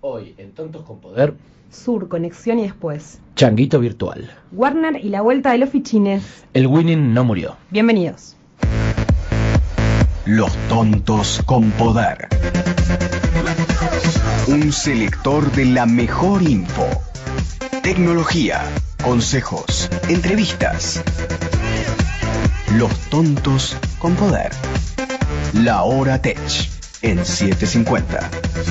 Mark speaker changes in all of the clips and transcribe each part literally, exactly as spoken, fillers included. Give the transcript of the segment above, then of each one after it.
Speaker 1: Hoy, en Tontos con Poder,
Speaker 2: Sur, Conexión y Después,
Speaker 1: Changuito Virtual,
Speaker 2: Warner y la vuelta de los fichines.
Speaker 1: El Winning no murió.
Speaker 2: Bienvenidos.
Speaker 3: Los Tontos con Poder. Un selector de la mejor info. Tecnología, consejos, entrevistas. Los Tontos con Poder. La Hora Tech en setecientos cincuenta.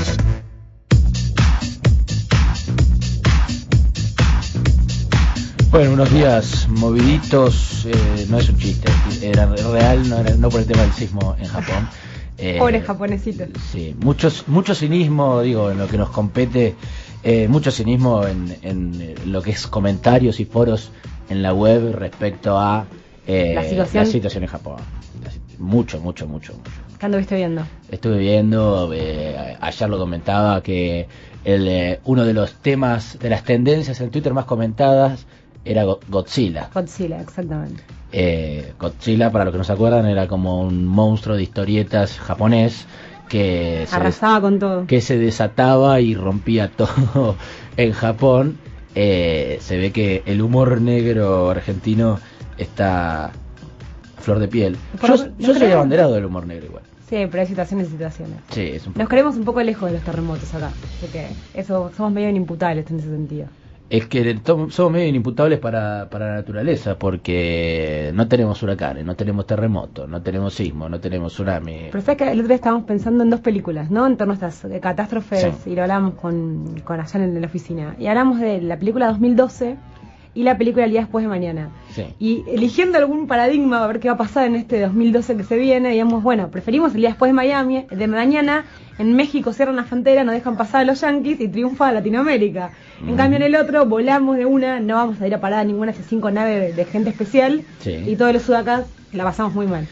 Speaker 1: Bueno, unos días moviditos, eh, no es un chiste, era real, no, era, no por el tema del sismo en Japón. Eh,
Speaker 2: Pobres japonesitos.
Speaker 1: Sí, muchos, mucho cinismo, digo, en lo que nos compete, eh, mucho cinismo en, en lo que es comentarios y foros en la web respecto a eh,
Speaker 2: la, situación.
Speaker 1: la situación en Japón. Mucho, mucho, mucho, mucho.
Speaker 2: ¿Qué anduviste viendo?
Speaker 1: Estuve viendo, eh, ayer lo comentaba, que el, eh, uno de los temas, de las tendencias en Twitter más comentadas era Godzilla.
Speaker 2: Godzilla, exactamente.
Speaker 1: Eh, Godzilla, para los que no se acuerdan, era como un monstruo de historietas japonés que
Speaker 2: arrasaba
Speaker 1: se,
Speaker 2: con todo,
Speaker 1: que se desataba y rompía todo en Japón. Eh, se ve que el humor negro argentino está a flor de piel. Yo,
Speaker 2: ¿no
Speaker 1: yo soy abanderado del humor negro igual.
Speaker 2: Sí, pero hay situaciones y situaciones.
Speaker 1: Sí, es un poco...
Speaker 2: Nos creemos un poco lejos de los terremotos acá, porque eso somos medio inimputables en ese sentido.
Speaker 1: Es que somos medio inimputables para, para la naturaleza, porque no tenemos huracanes, no tenemos terremotos, no tenemos sismos, no tenemos tsunami.
Speaker 2: Pero sabes que el otro día estábamos pensando en dos películas, ¿no? En torno a estas catástrofes,
Speaker 1: sí. Y
Speaker 2: lo hablábamos con, con allá en la oficina. Y hablamos de la película dos mil doce y la película El día después de mañana.
Speaker 1: Sí.
Speaker 2: Y eligiendo algún paradigma a ver qué va a pasar en este dos mil doce que se viene, digamos, bueno, preferimos El día después de Miami, de mañana. En México cierran la frontera, nos dejan pasar a los yanquis y triunfa Latinoamérica. En mm. cambio en el otro volamos de una, no vamos a ir a parar a ninguna de esas cinco naves de, de gente especial.
Speaker 1: Sí.
Speaker 2: Y todos los sudacas la pasamos muy mal.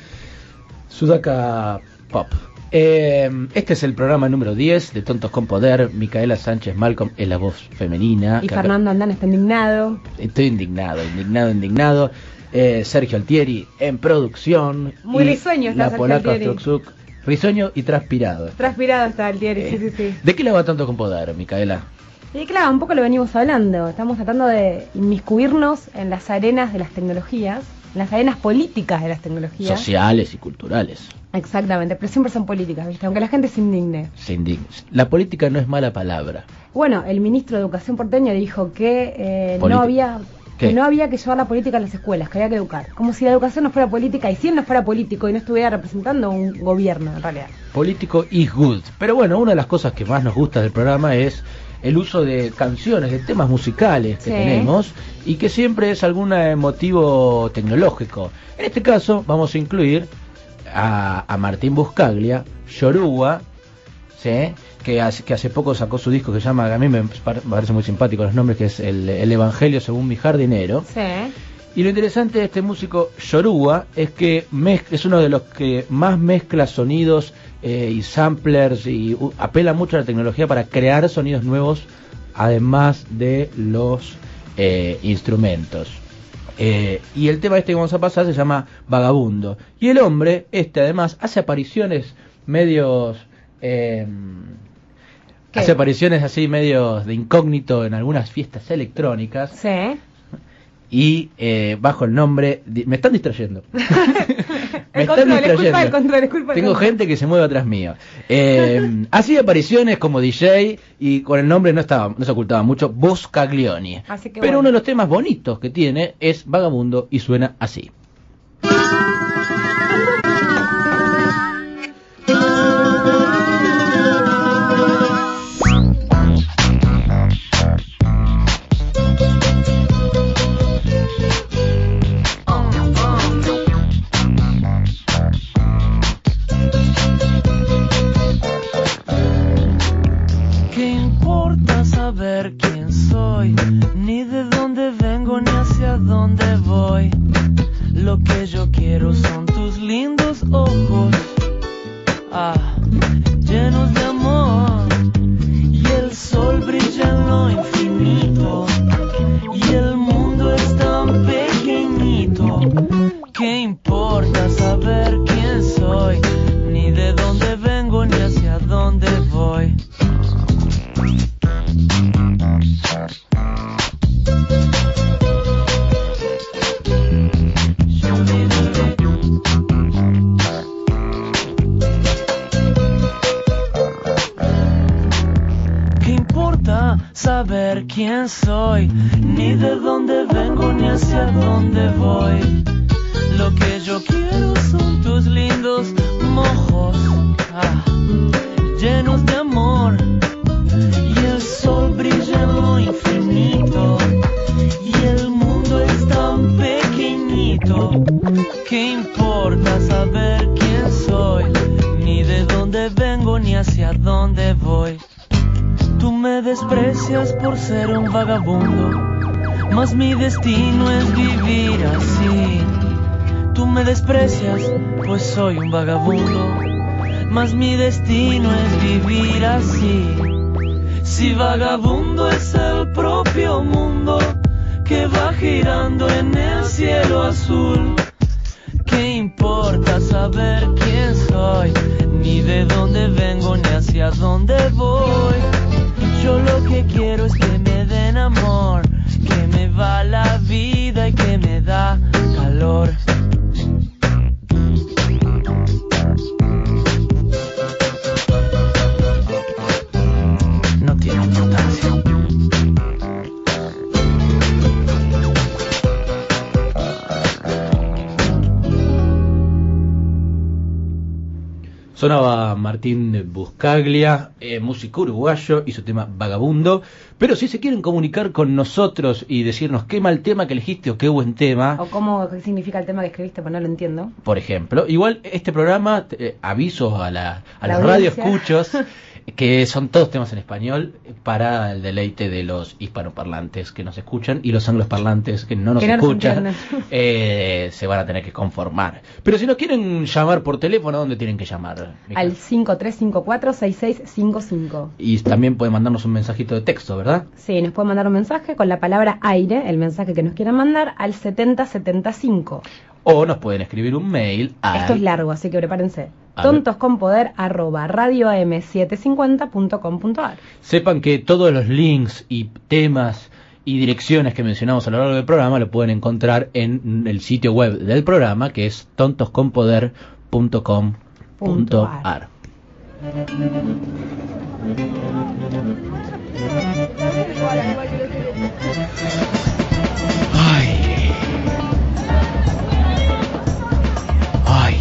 Speaker 1: Sudaka Pop. Eh, este es el programa número diez de Tontos con Poder. Micaela Sánchez Malcolm es la voz femenina.
Speaker 2: Y Fernando Andán está indignado.
Speaker 1: Estoy indignado, indignado, indignado. Eh, Sergio Altieri en producción.
Speaker 2: Muy risueño está Sergio Altieri.
Speaker 1: Risueño y transpirado.
Speaker 2: Transpirado está Altieri, eh, sí, sí, sí.
Speaker 1: ¿De qué le va Tanto con Poder, Micaela?
Speaker 2: Y claro, un poco lo venimos hablando. Estamos tratando de inmiscuirnos en las arenas de las tecnologías, en las arenas políticas de las tecnologías.
Speaker 1: Sociales y culturales.
Speaker 2: Exactamente, pero siempre son políticas, ¿viste? Aunque la gente se indigne.
Speaker 1: Se indigne. La política no es mala palabra.
Speaker 2: Bueno, el ministro de Educación porteño dijo que eh, no había... que no había que llevar la política a las escuelas, que había que educar. Como si la educación no fuera política, y si él no fuera político y no estuviera representando un gobierno, en realidad.
Speaker 1: Político is good. Pero bueno, una de las cosas que más nos gusta del programa es el uso de canciones, de temas musicales que sí. tenemos, y que siempre es algún motivo tecnológico. En este caso vamos a incluir a, a Martín Buscaglia, Yoruba, ¿sí? Que hace, que hace poco sacó su disco que se llama, a mí me parece muy simpático los nombres, que es el, el Evangelio según mi jardinero.
Speaker 2: Sí.
Speaker 1: Y lo interesante de este músico Yoruba es que mez, es uno de los que más mezcla sonidos eh, y samplers y uh, apela mucho a la tecnología para crear sonidos nuevos, además de los eh, instrumentos. Eh, y el tema este que vamos a pasar se llama Vagabundo. Y el hombre, este además, hace apariciones medios... Eh, hace apariciones así medios de incógnito en algunas fiestas electrónicas.
Speaker 2: Sí.
Speaker 1: Y eh, bajo el nombre... Me están distrayendo. Me
Speaker 2: el
Speaker 1: están
Speaker 2: control,
Speaker 1: distrayendo.
Speaker 2: Es culpa del control, es culpa
Speaker 1: Tengo
Speaker 2: control.
Speaker 1: gente que se mueve atrás mío. Eh, hacía apariciones como D J y con el nombre no estaba, no se ocultaba mucho, Buscaglioni.
Speaker 2: Así que
Speaker 1: Pero
Speaker 2: bueno.
Speaker 1: uno de los temas bonitos que tiene es Vagabundo y suena así.
Speaker 4: Quién soy, ni de dónde vengo, ni hacia dónde voy. Lo que yo quiero son tus lindos ojos, ah, llenos de amor. Y el sol brilla en lo infinito, y el mundo es tan pequeñito. ¿Qué importa saber quién soy, ni de dónde vengo, ni hacia dónde voy? ¿Qué importa saber quién soy? Ni de dónde vengo ni hacia dónde voy. Lo que yo quiero son tus lindos mojos, ah, llenos de amor. Y el sol brilla en lo infinito. Y el mundo es tan pequeñito. ¿Qué importa saber quién soy? Ni de dónde vengo ni hacia dónde voy. Tú me desprecias por ser un vagabundo, mas mi destino es vivir así. Tú me desprecias, pues soy un vagabundo, mas mi destino es vivir así. Si vagabundo es el propio mundo que va girando en el cielo azul, ¿qué importa saber quién soy? Ni de dónde vengo ni hacia dónde voy. Yo lo que quiero es que me den amor, que me va la vida y que me da calor. No tiene importancia.
Speaker 1: Sonaba Martín Buscaglia, eh, músico uruguayo, y su tema Vagabundo. Pero si se quieren comunicar con nosotros y decirnos qué mal tema que elegiste o qué buen tema,
Speaker 2: o cómo qué significa el tema que escribiste, pues no lo entiendo.
Speaker 1: Por ejemplo, igual este programa, eh, avisos a, la, a
Speaker 2: la
Speaker 1: los
Speaker 2: audiencia.
Speaker 1: radioescuchos, que son todos temas en español para el deleite de los hispanoparlantes que nos escuchan, y los angloparlantes que no nos
Speaker 2: que no
Speaker 1: escuchan
Speaker 2: nos
Speaker 1: eh, se van a tener que conformar. Pero si nos quieren llamar por teléfono, ¿dónde tienen que llamar, Mica?
Speaker 2: Al cinco tres cinco cuatro seis seis cinco cinco.
Speaker 1: Y también pueden mandarnos un mensajito de texto, ¿verdad?
Speaker 2: Sí, nos pueden mandar un mensaje con la palabra aire, el mensaje que nos quieran mandar, al setenta setenta y cinco.
Speaker 1: O nos pueden escribir un mail a...
Speaker 2: Esto es largo, así que prepárense.
Speaker 1: A
Speaker 2: tontosconpoder arroba radio a m setecientos cincuenta punto com punto a r.
Speaker 1: Sepan que todos los links y temas y direcciones que mencionamos a lo largo del programa lo pueden encontrar en el sitio web del programa, que es tontosconpoder punto com punto a r. Ay. Ay.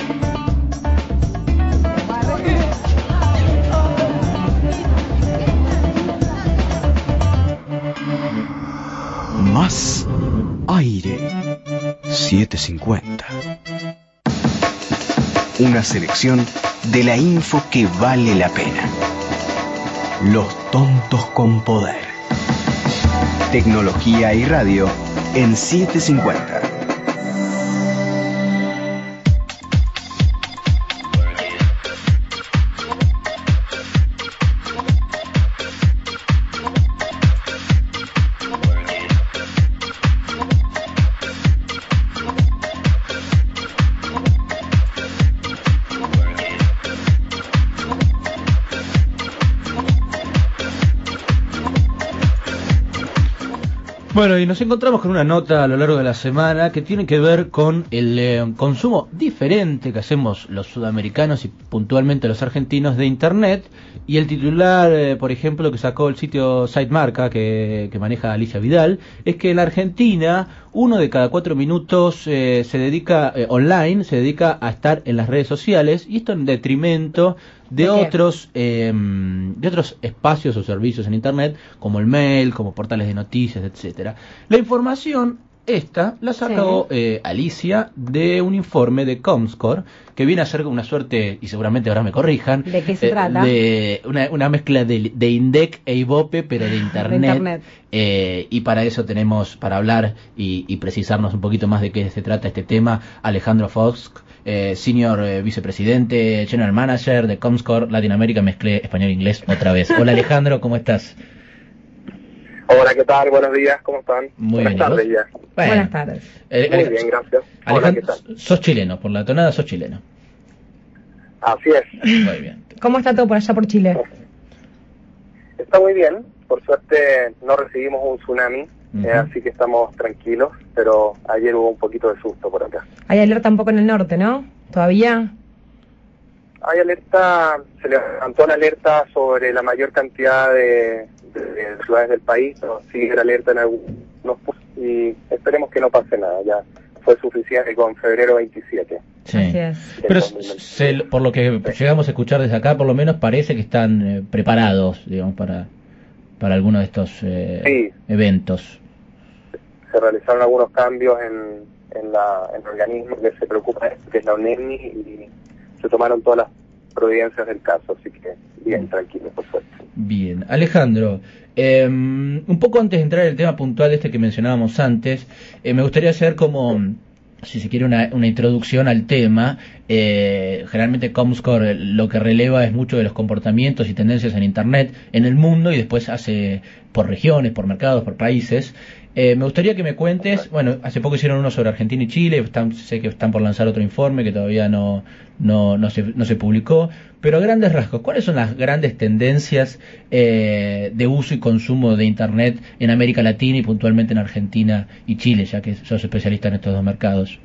Speaker 3: Más aire. setecientos cincuenta. Una selección de la info que vale la pena. Los tontos con poder. Tecnología y radio en setecientos cincuenta.
Speaker 1: Bueno, y nos encontramos con una nota a lo largo de la semana que tiene que ver con el eh, consumo diferente que hacemos los sudamericanos y puntualmente los argentinos de Internet. Y el titular, eh, por ejemplo, que sacó el sitio SiteMarca, que, que maneja Alicia Vidal, es que en la Argentina uno de cada cuatro minutos eh, se dedica, eh, online, se dedica a estar en las redes sociales, y esto en detrimento de
Speaker 2: ¿De
Speaker 1: otros eh, de otros espacios o servicios en Internet, como el mail, como portales de noticias, etcétera. La información esta la sacó sí. eh, Alicia de un informe de Comscore, que viene a ser una suerte, y seguramente ahora me corrijan,
Speaker 2: ¿de qué se
Speaker 1: eh,
Speaker 2: trata?
Speaker 1: De una, una mezcla de, de INDEC e IVOPE, pero de Internet.
Speaker 2: De Internet.
Speaker 1: Eh, y para eso tenemos, para hablar y, y precisarnos un poquito más de qué se trata este tema, Alejandro Fox, eh, Senior eh, Vicepresidente, General Manager de Comscore Latinoamérica. Mezclé español-inglés otra vez. Hola Alejandro, ¿cómo estás?
Speaker 5: Hola, ¿qué tal? Buenos días, ¿cómo están?
Speaker 1: Muy
Speaker 5: Buenas
Speaker 1: bien,
Speaker 5: tardes
Speaker 1: ¿vos?
Speaker 5: ya.
Speaker 1: Bueno.
Speaker 2: Buenas tardes.
Speaker 1: Eh,
Speaker 5: Muy
Speaker 1: Alej-
Speaker 5: bien, gracias. Hola,
Speaker 1: Alejandro,
Speaker 5: ¿qué tal?
Speaker 1: sos chileno, por la tonada sos chileno.
Speaker 5: Así es.
Speaker 1: Muy bien.
Speaker 2: ¿Cómo está todo por allá por Chile?
Speaker 5: Está muy bien. Por suerte no recibimos un tsunami,
Speaker 1: Uh-huh.
Speaker 5: eh, así que estamos tranquilos, pero ayer hubo un poquito de susto por acá.
Speaker 2: Hay alerta un poco en el norte, ¿no? ¿Todavía?
Speaker 5: hay alerta, se levantó la alerta sobre la mayor cantidad de, de, de ciudades del país, ¿no? Sigue la alerta en algunos puntos y esperemos que no pase nada, ya fue suficiente con febrero veintisiete.
Speaker 1: Sí, pero se, por lo que llegamos a escuchar desde acá, por lo menos parece que están eh, preparados, digamos, para, para algunos de estos eh, sí. eventos.
Speaker 5: Se realizaron algunos cambios en, en, la, en el organismo que se preocupa, que es la UNEMI, y se tomaron todas las providencias del caso, así que bien, tranquilo, por suerte.
Speaker 1: Bien, Alejandro, eh, un poco antes de entrar en el tema puntual este que mencionábamos antes, eh, me gustaría hacer como, si se quiere, una, una introducción al tema. Eh, generalmente Comscore lo que releva es mucho de los comportamientos y tendencias en Internet en el mundo, y después hace por regiones, por mercados, por países. Eh, me gustaría que me cuentes, bueno, hace poco hicieron uno sobre Argentina y Chile, están, sé que están por lanzar otro informe que todavía no, no, no, se, no se publicó, pero a grandes rasgos, ¿cuáles son las grandes tendencias eh, de uso y consumo de Internet en América Latina y puntualmente en Argentina y Chile, ya que sos especialista en estos dos mercados?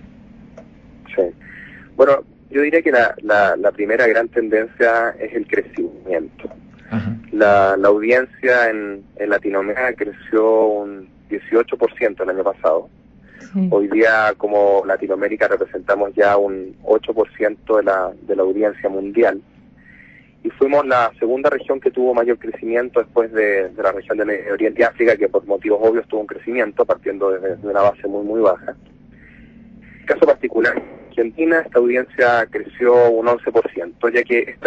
Speaker 5: Sí, bueno, yo diría que la, la, la primera gran tendencia es el crecimiento. Ajá. La, la audiencia en, en Latinoamérica creció un dieciocho por ciento el año pasado. Sí. Hoy día, como Latinoamérica, representamos ya un ocho por ciento de la, de la audiencia mundial. Y fuimos la segunda región que tuvo mayor crecimiento después de, de la región de Medio Oriente y África, que por motivos obvios tuvo un crecimiento, partiendo desde de una base muy, muy baja. En el caso particular, en Argentina, esta audiencia creció un once por ciento, ya que esta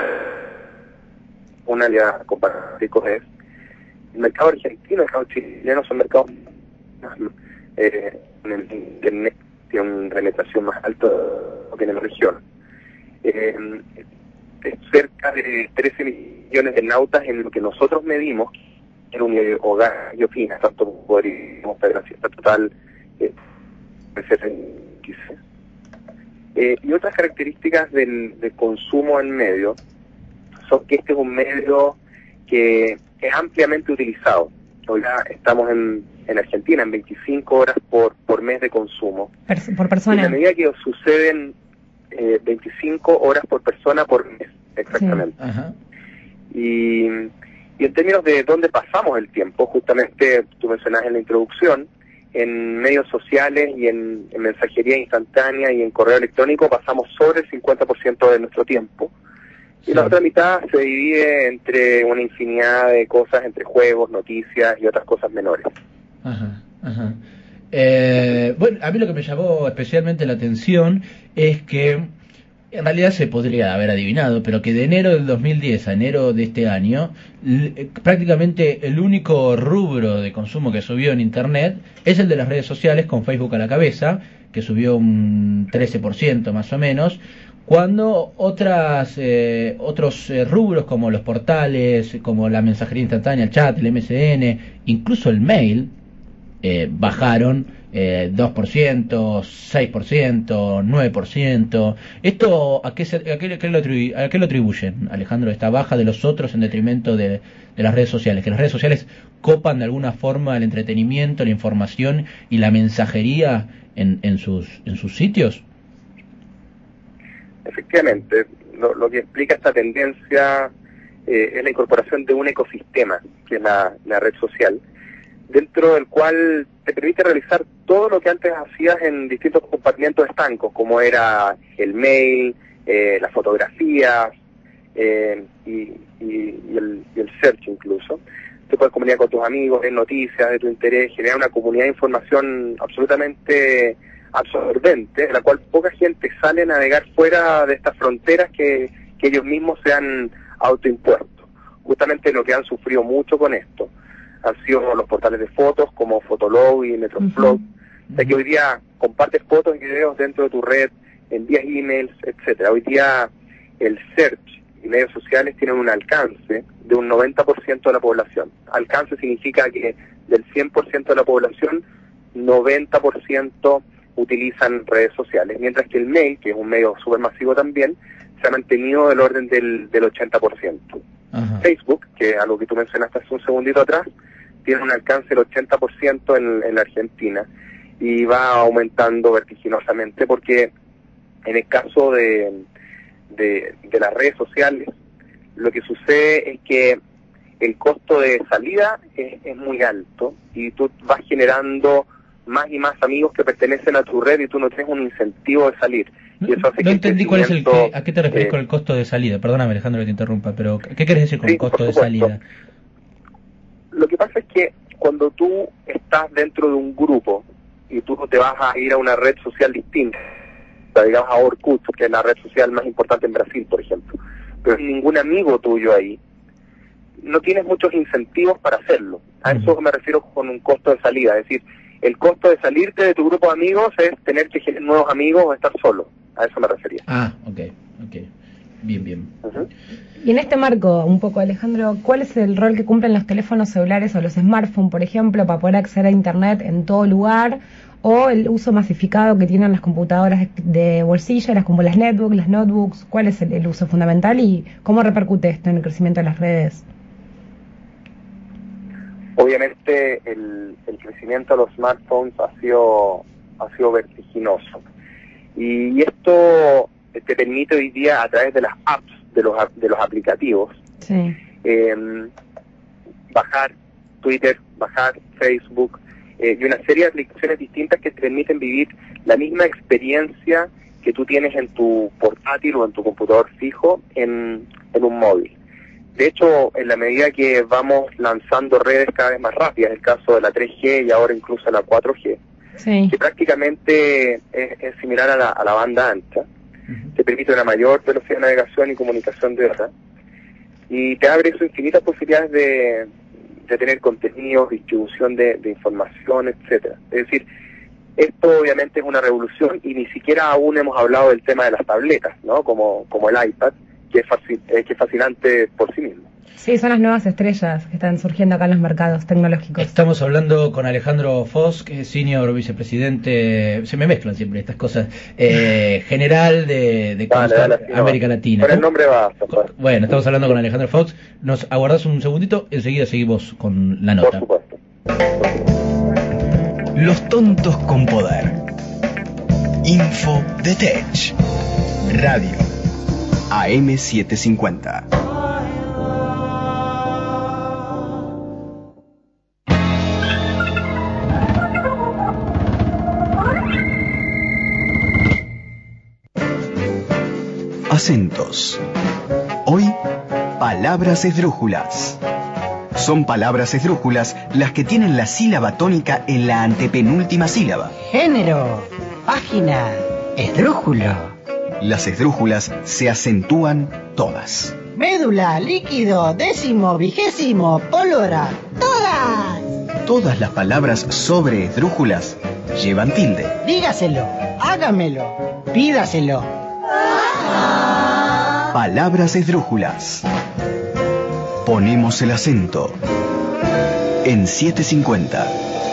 Speaker 5: una alianza comparada es el mercado argentino y el mercado chileno son mercados eh, en el Internet tiene una penetración más alta que en la región. Eh, es cerca de trece millones de nautas en lo que nosotros medimos en un hogar y oficinas, tanto podríamos ver la cifra total eh, eh, y otras características del, del consumo en medio son que este es un medio que es ampliamente utilizado. Hoy ya estamos en, en Argentina en veinticinco horas por, por mes de consumo.
Speaker 2: Per- por persona.
Speaker 5: Y a medida que suceden eh, veinticinco horas por persona por mes, exactamente. Sí. Ajá. Y, y en términos de dónde pasamos el tiempo, justamente tú mencionabas en la introducción, en medios sociales y en, en mensajería instantánea y en correo electrónico pasamos sobre el cincuenta por ciento de nuestro tiempo. Y sí. La otra mitad se divide entre una infinidad de cosas, entre juegos, noticias y otras cosas menores.
Speaker 1: Ajá, ajá. Eh, bueno, a mí lo que me llamó especialmente la atención es que en realidad se podría haber adivinado, pero que de enero del dos mil diez a enero de este año, l- prácticamente el único rubro de consumo que subió en Internet es el de las redes sociales, con Facebook a la cabeza, que subió un trece por ciento más o menos, cuando otras eh, otros eh, rubros como los portales, como la mensajería instantánea, el chat, el M S N, incluso el mail, eh, bajaron eh, dos por ciento, seis por ciento, nueve por ciento. ¿Esto a qué, se, a, qué, a, qué lo atribu- a qué lo atribuyen, Alejandro, esta baja de los otros en detrimento de, de las redes sociales? ¿Que las redes sociales copan de alguna forma el entretenimiento, la información y la mensajería en, en, sus, en sus sitios?
Speaker 5: Efectivamente, lo, lo que explica esta tendencia eh, es la incorporación de un ecosistema, que es la, la red social, dentro del cual te permite realizar todo lo que antes hacías en distintos compartimentos estancos, como era el mail, eh, las fotografías eh, y, y, y, el, y el search incluso. Te puedes comunicar con tus amigos, ver noticias de tu interés, generar una comunidad de información absolutamente absorbente, en la cual poca gente sale a navegar fuera de estas fronteras que, que ellos mismos se han autoimpuesto. Justamente lo que han sufrido mucho con esto han sido los portales de fotos como Fotolog y Metroflog, uh-huh. de que hoy día compartes fotos y videos dentro de tu red, envías emails, etcétera. Hoy día el search y medios sociales tienen un alcance de un noventa por ciento de la población. Alcance significa que del cien por ciento de la población, noventa por ciento utilizan redes sociales, mientras que el mail, que es un medio supermasivo también, se ha mantenido del orden del, del ochenta por ciento. Ajá. Facebook, que es algo que tú mencionaste hace un segundito atrás, tiene un alcance del ochenta por ciento en, en la Argentina y va aumentando vertiginosamente porque en el caso de, de, de las redes sociales, lo que sucede es que el costo de salida es, es muy alto y tú vas generando más y más amigos que pertenecen a tu red y tú no tienes un incentivo de salir. Y eso hace
Speaker 1: no
Speaker 5: que
Speaker 1: entendí cuál es el
Speaker 5: crecimiento,
Speaker 1: que, a qué te refieres
Speaker 5: eh,
Speaker 1: con el costo de salida. Perdóname, Alejandro, que te interrumpa, pero ¿qué querés decir con
Speaker 5: sí,
Speaker 1: el costo
Speaker 5: por
Speaker 1: de
Speaker 5: supuesto.
Speaker 1: salida?
Speaker 5: Lo que pasa es que cuando tú estás dentro de un grupo y tú te vas a ir a una red social distinta, digamos a Orkut, que es la red social más importante en Brasil, por ejemplo, pero ningún amigo tuyo ahí, no tienes muchos incentivos para hacerlo. A eso me refiero con un costo de salida, es decir, el costo de salirte de tu grupo de amigos es tener que generar nuevos amigos o estar solo. A eso me refería.
Speaker 1: Ah, ok, ok. Bien, bien.
Speaker 5: Uh-huh.
Speaker 2: Y en este marco, un poco, Alejandro, ¿cuál es el rol que cumplen los teléfonos celulares o los smartphones, por ejemplo, para poder acceder a Internet en todo lugar? ¿O el uso masificado que tienen las computadoras de bolsillo, las como las netbooks, las notebooks? ¿Cuál es el, el uso fundamental y cómo repercute esto en el crecimiento de las redes?
Speaker 5: Obviamente el, el crecimiento de los smartphones ha sido, ha sido vertiginoso. Y esto te permite hoy día, a través de las apps, de los, de los aplicativos,
Speaker 2: sí.
Speaker 5: eh, bajar Twitter, bajar Facebook, eh, y una serie de aplicaciones distintas que te permiten vivir la misma experiencia que tú tienes en tu portátil o en tu computador fijo en, en un móvil. De hecho, en la medida que vamos lanzando redes cada vez más rápidas, el caso de la tres G y ahora incluso la cuatro G,
Speaker 2: sí.
Speaker 5: que prácticamente es, es similar a la, a la banda ancha, uh-huh. te permite una mayor velocidad de navegación y comunicación de data, y te abre eso infinitas posibilidades de, de tener contenidos, distribución de, de información, etcétera. Es decir, esto obviamente es una revolución y ni siquiera aún hemos hablado del tema de las tabletas, ¿no? Como, como el iPad, que es, fasc- eh, que es fascinante por sí mismo.
Speaker 2: Sí, son las nuevas estrellas que están surgiendo acá en los mercados tecnológicos.
Speaker 1: Estamos hablando con Alejandro Fox, que es senior vicepresidente, se me mezclan siempre estas cosas, eh, general de, de
Speaker 5: Dale,
Speaker 1: Comstar
Speaker 5: dale,
Speaker 1: América
Speaker 5: no,
Speaker 1: Latina.
Speaker 5: Con el nombre basta. Pues.
Speaker 1: Bueno, estamos hablando con Alejandro Fox. Nos aguardás un segundito, enseguida seguimos con la nota.
Speaker 5: Por supuesto.
Speaker 3: Los tontos con poder. Info de Tech. Radio. A M setecientos cincuenta. Acentos. Hoy, palabras esdrújulas. Son palabras esdrújulas las que tienen la sílaba tónica en la antepenúltima sílaba.
Speaker 6: Género, página, esdrújulo.
Speaker 3: Las esdrújulas se acentúan todas.
Speaker 6: Médula, líquido, décimo, vigésimo, pólvora, todas.
Speaker 3: Todas las palabras sobre esdrújulas llevan tilde.
Speaker 6: Dígaselo, hágamelo, pídaselo.
Speaker 3: Palabras esdrújulas. Ponemos el acento en setecientos cincuenta.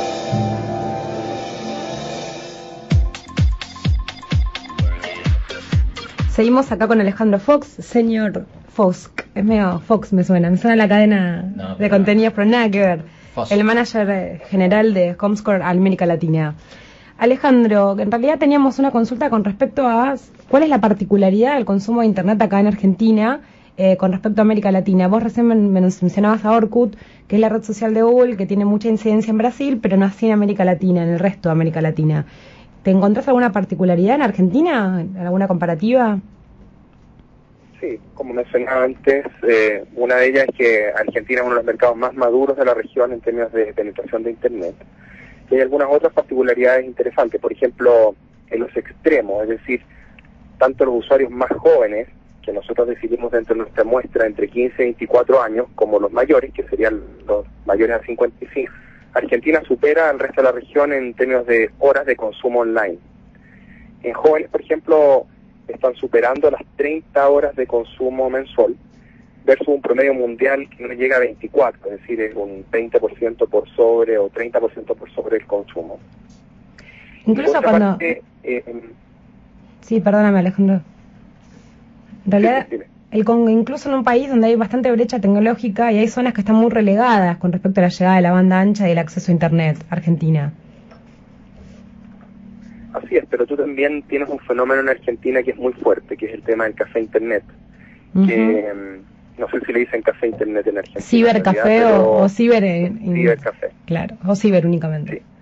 Speaker 2: Seguimos acá con Alejandro Fox, señor Fox. Es medio Fox, me suena. Me suena la cadena
Speaker 1: no,
Speaker 2: de contenidos, pero nada que ver.
Speaker 1: Fox.
Speaker 2: El manager general de Comscore América Latina. Alejandro, en realidad teníamos una consulta con respecto a cuál es la particularidad del consumo de Internet acá en Argentina eh, con respecto a América Latina. Vos recién men- mencionabas a Orkut, que es la red social de Google, que tiene mucha incidencia en Brasil, pero no así en América Latina, en el resto de América Latina. ¿Te encontrás alguna particularidad en Argentina? ¿Alguna comparativa?
Speaker 5: Sí, como mencionaba antes, eh, una de ellas es que Argentina es uno de los mercados más maduros de la región en términos de penetración de Internet. Y hay algunas otras particularidades interesantes, por ejemplo, en los extremos, es decir, tanto los usuarios más jóvenes, que nosotros decidimos dentro de nuestra muestra entre quince y veinticuatro años, como los mayores, que serían los mayores a cincuenta y cinco, Argentina supera al resto de la región en términos de horas de consumo online. En jóvenes, por ejemplo, están superando las treinta horas de consumo mensual, versus un promedio mundial que no llega a veinticuatro, es decir, es un veinte por ciento por sobre o treinta por ciento por sobre el consumo.
Speaker 2: Incluso
Speaker 5: Por otra
Speaker 2: cuando...
Speaker 5: parte, eh,
Speaker 2: Sí, perdóname, Alejandro. En realidad,
Speaker 5: dime, dime.
Speaker 2: el con, incluso en un país donde hay bastante brecha tecnológica y hay zonas que están muy relegadas con respecto a la llegada de la banda ancha y el acceso a Internet, Argentina.
Speaker 5: así es, pero tú también tienes un fenómeno en Argentina que es muy fuerte, que es el tema del café internet. Uh-huh. Que no sé si le dicen café internet en Argentina.
Speaker 2: Cibercafé o, o ciber... En,
Speaker 5: cibercafé.
Speaker 2: Claro, o ciber únicamente.
Speaker 5: Sí.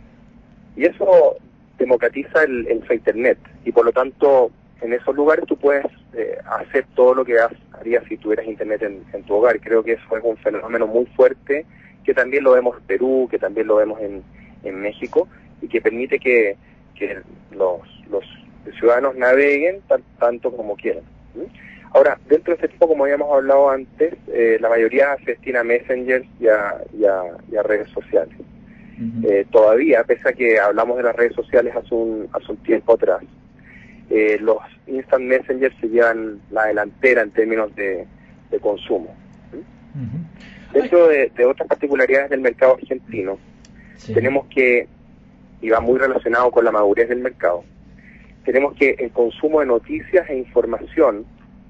Speaker 5: Y eso democratiza el, el internet, y por lo tanto en esos lugares tú puedes eh, hacer todo lo que harías si tuvieras internet en, en tu hogar. Creo que eso es un fenómeno muy fuerte, que también lo vemos en Perú, que también lo vemos en, en México, y que permite que, que los, los ciudadanos naveguen tan, tanto como quieran. ¿Sí? Ahora, dentro de este tipo, como habíamos hablado antes, eh, la mayoría se destina a messengers y a, y a, y a redes sociales. Uh-huh. Eh, todavía, pese a que hablamos de las redes sociales hace un, hace un tiempo atrás, eh, los instant messengers se llevan la delantera en términos de, de consumo. ¿Sí? Uh-huh. Dentro de, de otras particularidades del mercado argentino, sí. tenemos que, y va muy relacionado con la madurez del mercado, tenemos que el consumo de noticias e información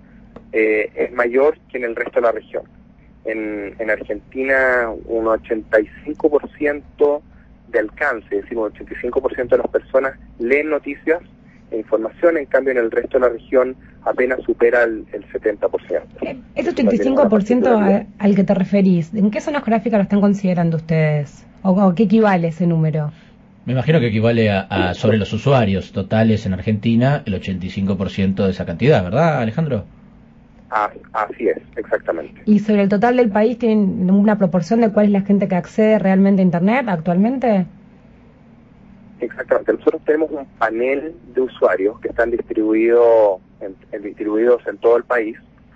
Speaker 5: eh, es mayor que en el resto de la región. En, en Argentina un ochenta y cinco por ciento de alcance, es decir, un ochenta y cinco por ciento de las personas leen noticias e información, en cambio en el resto de la región apenas supera el, el setenta por ciento.
Speaker 2: ¿Ese ochenta y cinco por ciento al, al que te referís, en qué zona geográfica lo están considerando ustedes? ¿O, o qué equivale ese número?
Speaker 1: Me imagino que equivale a, a sobre los usuarios totales en Argentina, el ochenta y cinco por ciento de esa cantidad, ¿verdad, Alejandro?
Speaker 5: Ah, así es, exactamente.
Speaker 2: ¿Y sobre el total del país tienen una proporción de cuál es la gente que accede realmente a Internet actualmente?
Speaker 5: Exactamente. Nosotros tenemos un panel de usuarios que están distribuidos en, en, distribuidos en todo el país,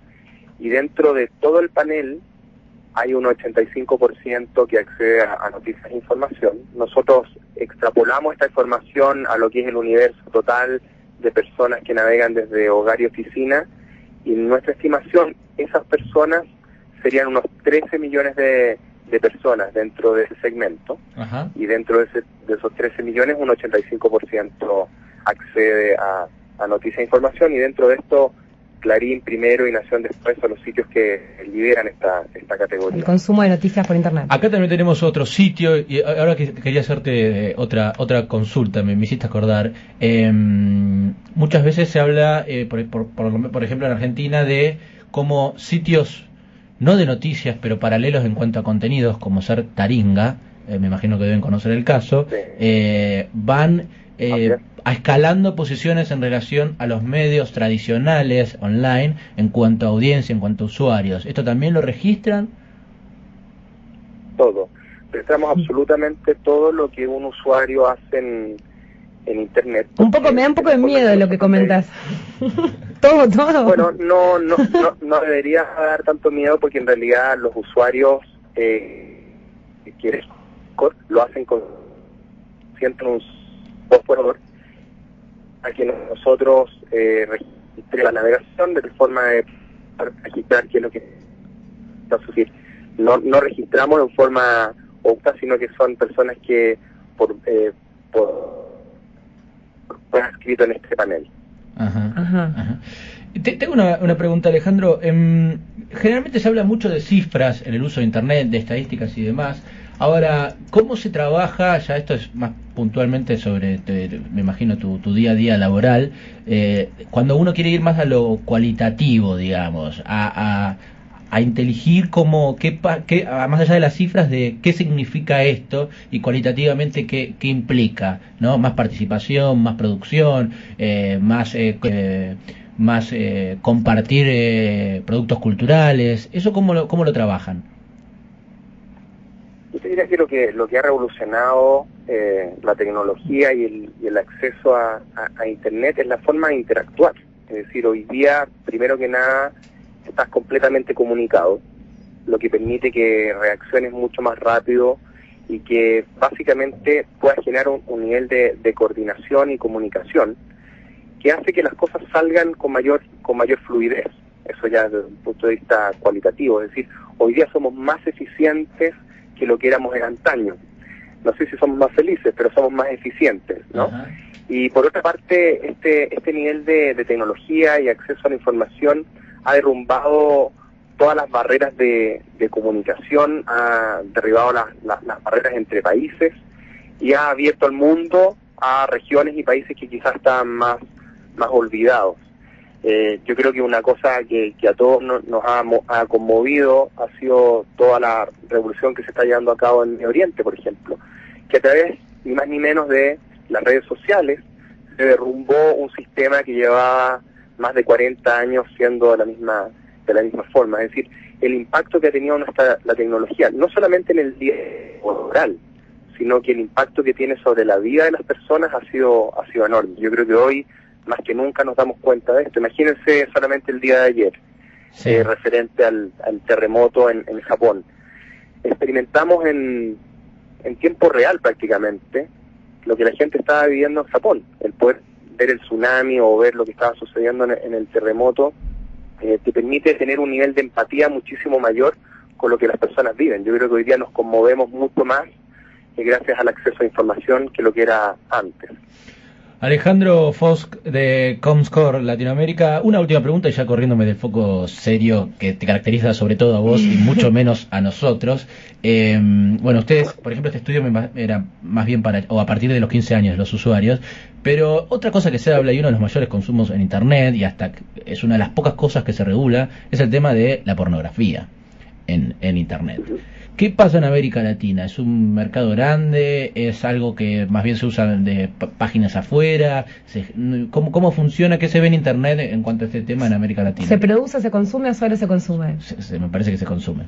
Speaker 5: y dentro de todo el panel hay un ochenta y cinco por ciento que accede a, a noticias e información. Nosotros extrapolamos esta información a lo que es el universo total de personas que navegan desde hogar y oficina, y en nuestra estimación esas personas serían unos trece millones de, de personas dentro de ese segmento. Ajá. Y dentro de, ese, de esos trece millones un ochenta y cinco por ciento accede a, a noticias e información, y dentro de esto Clarín primero y Nación después son los sitios que lideran esta, esta categoría.
Speaker 2: El consumo de noticias por Internet.
Speaker 1: Acá también tenemos otro sitio, y ahora que quería hacerte eh, otra otra consulta, me, me hiciste acordar. Eh, muchas veces se habla, eh, por, por, por, por ejemplo en Argentina, de cómo sitios, no de noticias, pero paralelos en cuanto a contenidos, como ser Taringa, eh, me imagino que deben conocer el caso, sí. eh, van... Eh, okay. a escalando posiciones en relación a los medios tradicionales online en cuanto a audiencia, en cuanto a usuarios. ¿Esto también lo registran?
Speaker 5: Todo. Registramos absolutamente todo lo que un usuario hace en, en Internet.
Speaker 2: Un poco, me da un poco de miedo lo que comentas. todo, todo.
Speaker 5: Bueno, no, no, no, no debería dar tanto miedo, porque en realidad los usuarios eh, que lo hacen con sienten un software a que nosotros eh, registre la navegación de forma de registrar qué es lo que está sucediendo. No, no registramos en forma octa, sino que son personas que por, eh, por, por han escrito en este panel.
Speaker 1: Ajá, ajá. Ajá. Te, tengo una, una pregunta, Alejandro. Eh, generalmente se habla mucho de cifras en el uso de Internet, de estadísticas y demás. Ahora, ¿cómo se trabaja? Ya esto es más puntualmente sobre, te, me imagino, tu, tu día a día laboral. Eh, cuando uno quiere ir más a lo cualitativo, digamos, a, a, a inteligir cómo, qué, qué, más allá de las cifras, de qué significa esto y cualitativamente qué, qué implica, ¿no? Más participación, más producción, eh, más... Eh, eh, más eh, compartir eh, productos culturales. ¿Eso cómo lo, cómo lo trabajan?
Speaker 5: Yo te diría que lo que, lo que ha revolucionado eh, la tecnología y el, y el acceso a, a, a Internet es la forma de interactuar. Es decir, hoy día, primero que nada, estás completamente comunicado, lo que permite que reacciones mucho más rápido y que básicamente puedas generar un, un nivel de, de coordinación y comunicación que hace que las cosas salgan con mayor con mayor fluidez. Eso ya desde un punto de vista cualitativo, es decir, hoy día somos más eficientes que lo que éramos en antaño. No sé si somos más felices, pero somos más eficientes, ¿no? Uh-huh. Y por otra parte, este este nivel de, de tecnología y acceso a la información ha derrumbado todas las barreras de, de comunicación, ha derribado las, las, las barreras entre países y ha abierto al mundo a regiones y países que quizás están más, más olvidados. Eh, yo creo que una cosa que, que a todos nos, nos ha, ha conmovido ha sido toda la revolución que se está llevando a cabo en Medio Oriente, por ejemplo, que a través ni más ni menos de las redes sociales se derrumbó un sistema que llevaba más de cuarenta años siendo de la misma de la misma forma. Es decir, el impacto que ha tenido nuestra la tecnología, no solamente en el día oral, sino que el impacto que tiene sobre la vida de las personas ha sido ha sido enorme. Yo creo que hoy más que nunca nos damos cuenta de esto. Imagínense solamente el día de ayer, sí. eh, referente al, al terremoto en, en Japón. Experimentamos en, en tiempo real prácticamente lo que la gente estaba viviendo en Japón. El poder ver el tsunami o ver lo que estaba sucediendo en, en el terremoto eh, te permite tener un nivel de empatía muchísimo mayor con lo que las personas viven. Yo creo que hoy día nos conmovemos mucho más eh, gracias al acceso a información que lo que era antes.
Speaker 1: Alejandro Fosk de Comscore Latinoamérica, una última pregunta y ya corriéndome del foco serio que te caracteriza sobre todo a vos y mucho menos a nosotros. Eh, bueno, ustedes, por ejemplo, este estudio era más bien para, o a partir de los quince años los usuarios, pero otra cosa que se habla y uno de los mayores consumos en Internet y hasta es una de las pocas cosas que se regula es el tema de la pornografía en, en Internet. ¿Qué pasa en América Latina? ¿Es un mercado grande? ¿Es algo que más bien se usa de p- páginas afuera? Se, ¿cómo, ¿Cómo funciona? ¿Qué se ve en Internet en cuanto a este tema en América Latina?
Speaker 2: ¿Se produce, se consume o solo se consume?
Speaker 1: Se, se, me parece que se consume.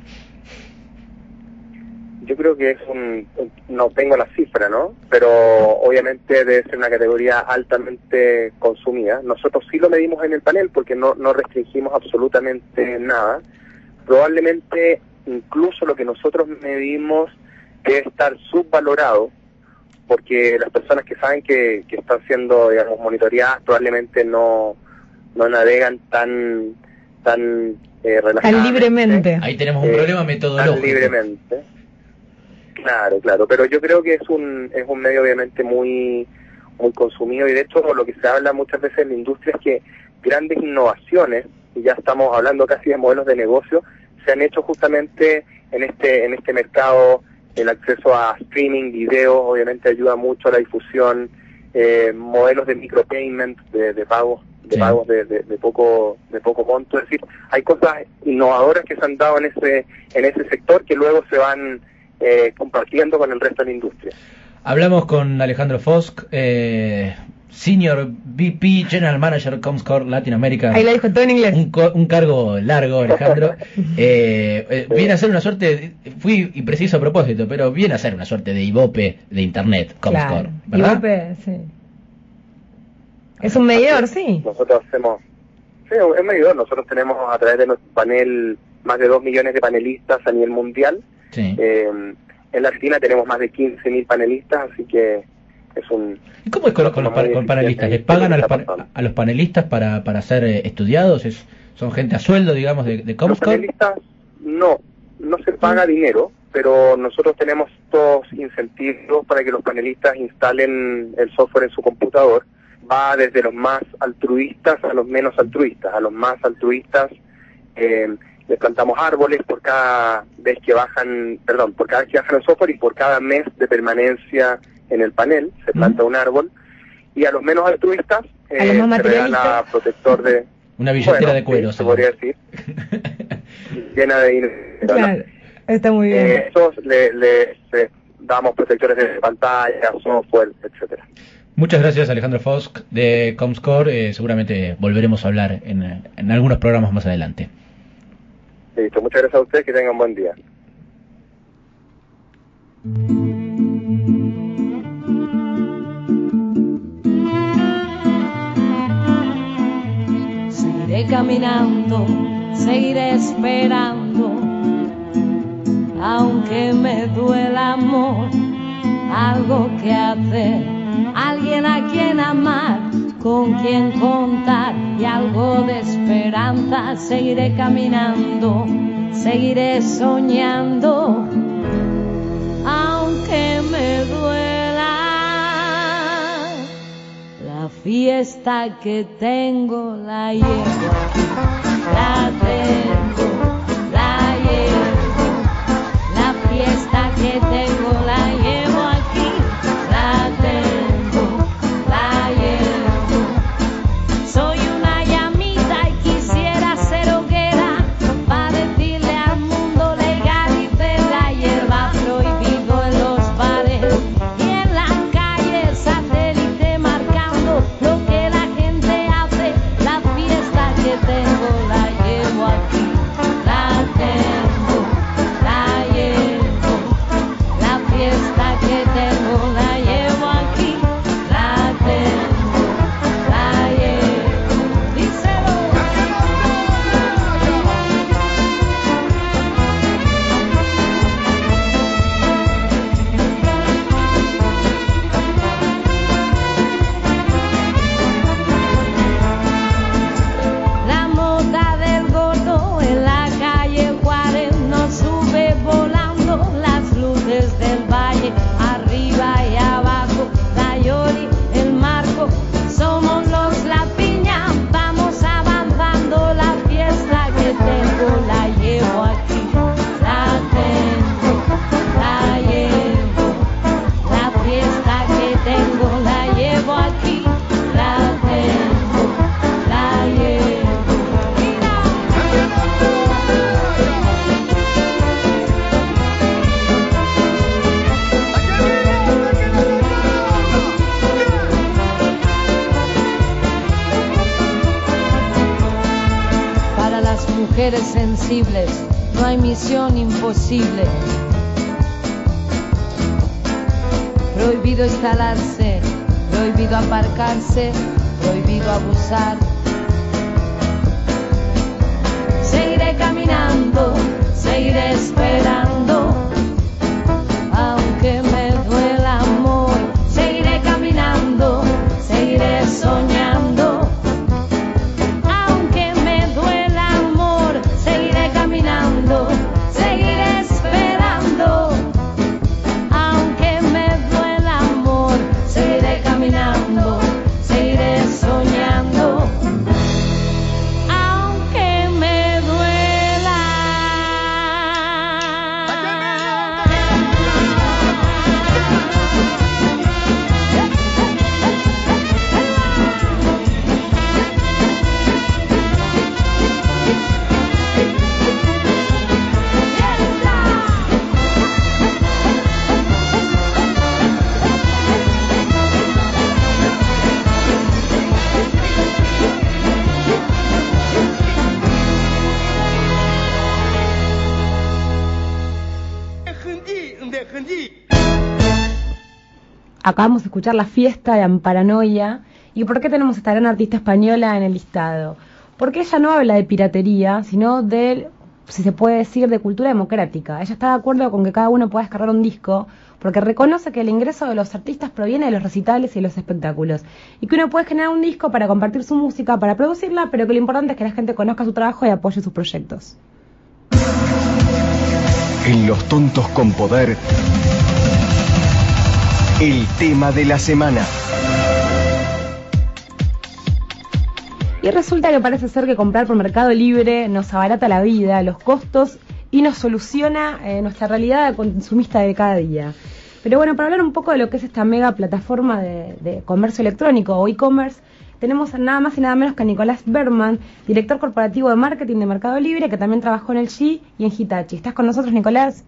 Speaker 5: Yo creo que es un... no tengo la cifra, ¿no? Pero obviamente debe ser una categoría altamente consumida. Nosotros sí lo medimos en el panel porque no, no restringimos absolutamente nada. Probablemente... incluso lo que nosotros medimos debe estar subvalorado, porque las personas que saben que, que están siendo, digamos, monitoreadas probablemente no no navegan tan tan eh, relajadamente.
Speaker 2: Tan libremente.
Speaker 1: Ahí tenemos un
Speaker 5: eh,
Speaker 1: problema metodológico.
Speaker 5: Tan libremente. Claro, claro, pero yo creo que es un es un medio obviamente muy muy consumido y de hecho lo que se habla muchas veces en la industria es que grandes innovaciones, y ya estamos hablando casi de modelos de negocio, se han hecho justamente en este en este mercado. El acceso a streaming, video, obviamente ayuda mucho a la difusión, eh, modelos de micropayment, de, de pagos, de sí. pagos de, de, de poco de poco monto. Es decir, hay cosas innovadoras que se han dado en ese en ese sector que luego se van eh, compartiendo con el resto de la industria.
Speaker 1: Hablamos con Alejandro Fosk, eh, Senior V P, General Manager Comscore Latinoamérica.
Speaker 2: Ahí lo dijo todo en inglés.
Speaker 1: Un, un cargo largo, Alejandro. eh, eh, viene a ser una suerte, fui impreciso a propósito, pero viene a ser una suerte de Ibope de Internet, Comscore,
Speaker 2: claro.
Speaker 1: ¿verdad?
Speaker 2: Ibope, sí. Es un medidor, sí.
Speaker 5: Nosotros hacemos, sí, es un medidor. Nosotros tenemos a través de nuestro panel más de dos millones de panelistas a nivel mundial.
Speaker 1: Sí.
Speaker 5: Eh, en la Argentina tenemos más de quince mil panelistas, así que es un...
Speaker 1: ¿Y cómo es con, con los pa- con panelistas? ¿Les pagan a los, pa- a los panelistas para, para ser eh, estudiados? ¿Es, ¿Son gente a sueldo, digamos, de, de Comscore?
Speaker 5: Los panelistas no, no se paga mm. dinero, pero nosotros tenemos todos incentivos para que los panelistas instalen el software en su computador. Va desde los más altruistas a los menos altruistas. A los más altruistas eh, les plantamos árboles por cada vez que bajan, perdón, por cada vez que bajan el software y por cada mes de permanencia en el panel se planta uh-huh. un árbol. Y a los menos altruistas eh, se regala protector de...
Speaker 1: Una billetera
Speaker 5: bueno,
Speaker 1: de cuero,
Speaker 5: sí, se podría decir. Llena de dinero.
Speaker 2: Claro, está muy bien.
Speaker 5: Eh, esos le, le eh, damos protectores de pantalla, software, etcétera.
Speaker 1: Muchas gracias, Alejandro Fosk de Comscore. Eh, seguramente volveremos a hablar en, en algunos programas más adelante.
Speaker 5: Listo, muchas gracias a ustedes, que tengan buen día.
Speaker 7: Seguiré caminando, seguiré esperando, aunque me duela amor, algo que hacer, alguien a quien amar, con quien contar y algo de esperanza. Seguiré caminando, seguiré soñando, aunque me duela. La fiesta que tengo la llevo aquí, la tengo, la llevo. La fiesta que tengo la llevo aquí, la tengo. flores del valle, arriba y abajo, la Yoli, el Marco, somos los La Piña, vamos avanzando, la fiesta que tengo la llevo aquí, la tengo, la llevo, la fiesta que tengo la llevo aquí, la tengo, la llevo. Para las mujeres sensibles no hay misión imposible. Prohibido instalarse, prohibido aparcarse, prohibido abusar. Seguiré caminando, seguiré esperando, aunque me duela amor. Seguiré caminando, seguiré soñando, aunque me duela amor. Seguiré caminando, seguiré esperando, aunque me duela amor. Seguiré caminando, seguiré soñando, aunque me duela.
Speaker 2: Acabamos de escuchar La Fiesta de Amparanoia. ¿Y por qué tenemos esta gran artista española en el listado? Porque ella no habla de piratería, sino de, si se puede decir, de cultura democrática. Ella está de acuerdo con que cada uno pueda descargar un disco, porque reconoce que el ingreso de los artistas proviene de los recitales y de los espectáculos, y que uno puede generar un disco para compartir su música, para producirla, pero que lo importante es que la gente conozca su trabajo y apoye sus proyectos.
Speaker 3: En Los Tontos con Poder, el tema de la semana.
Speaker 2: Y resulta que parece ser que comprar por Mercado Libre nos abarata la vida, los costos, y nos soluciona eh, nuestra realidad de consumista de cada día. Pero bueno, para hablar un poco de lo que es esta mega plataforma de, de comercio electrónico o e-commerce, tenemos nada más y nada menos que a Nicolás Berman, director corporativo de marketing de Mercado Libre, que también trabajó en el G y en Hitachi. ¿Estás con nosotros, Nicolás?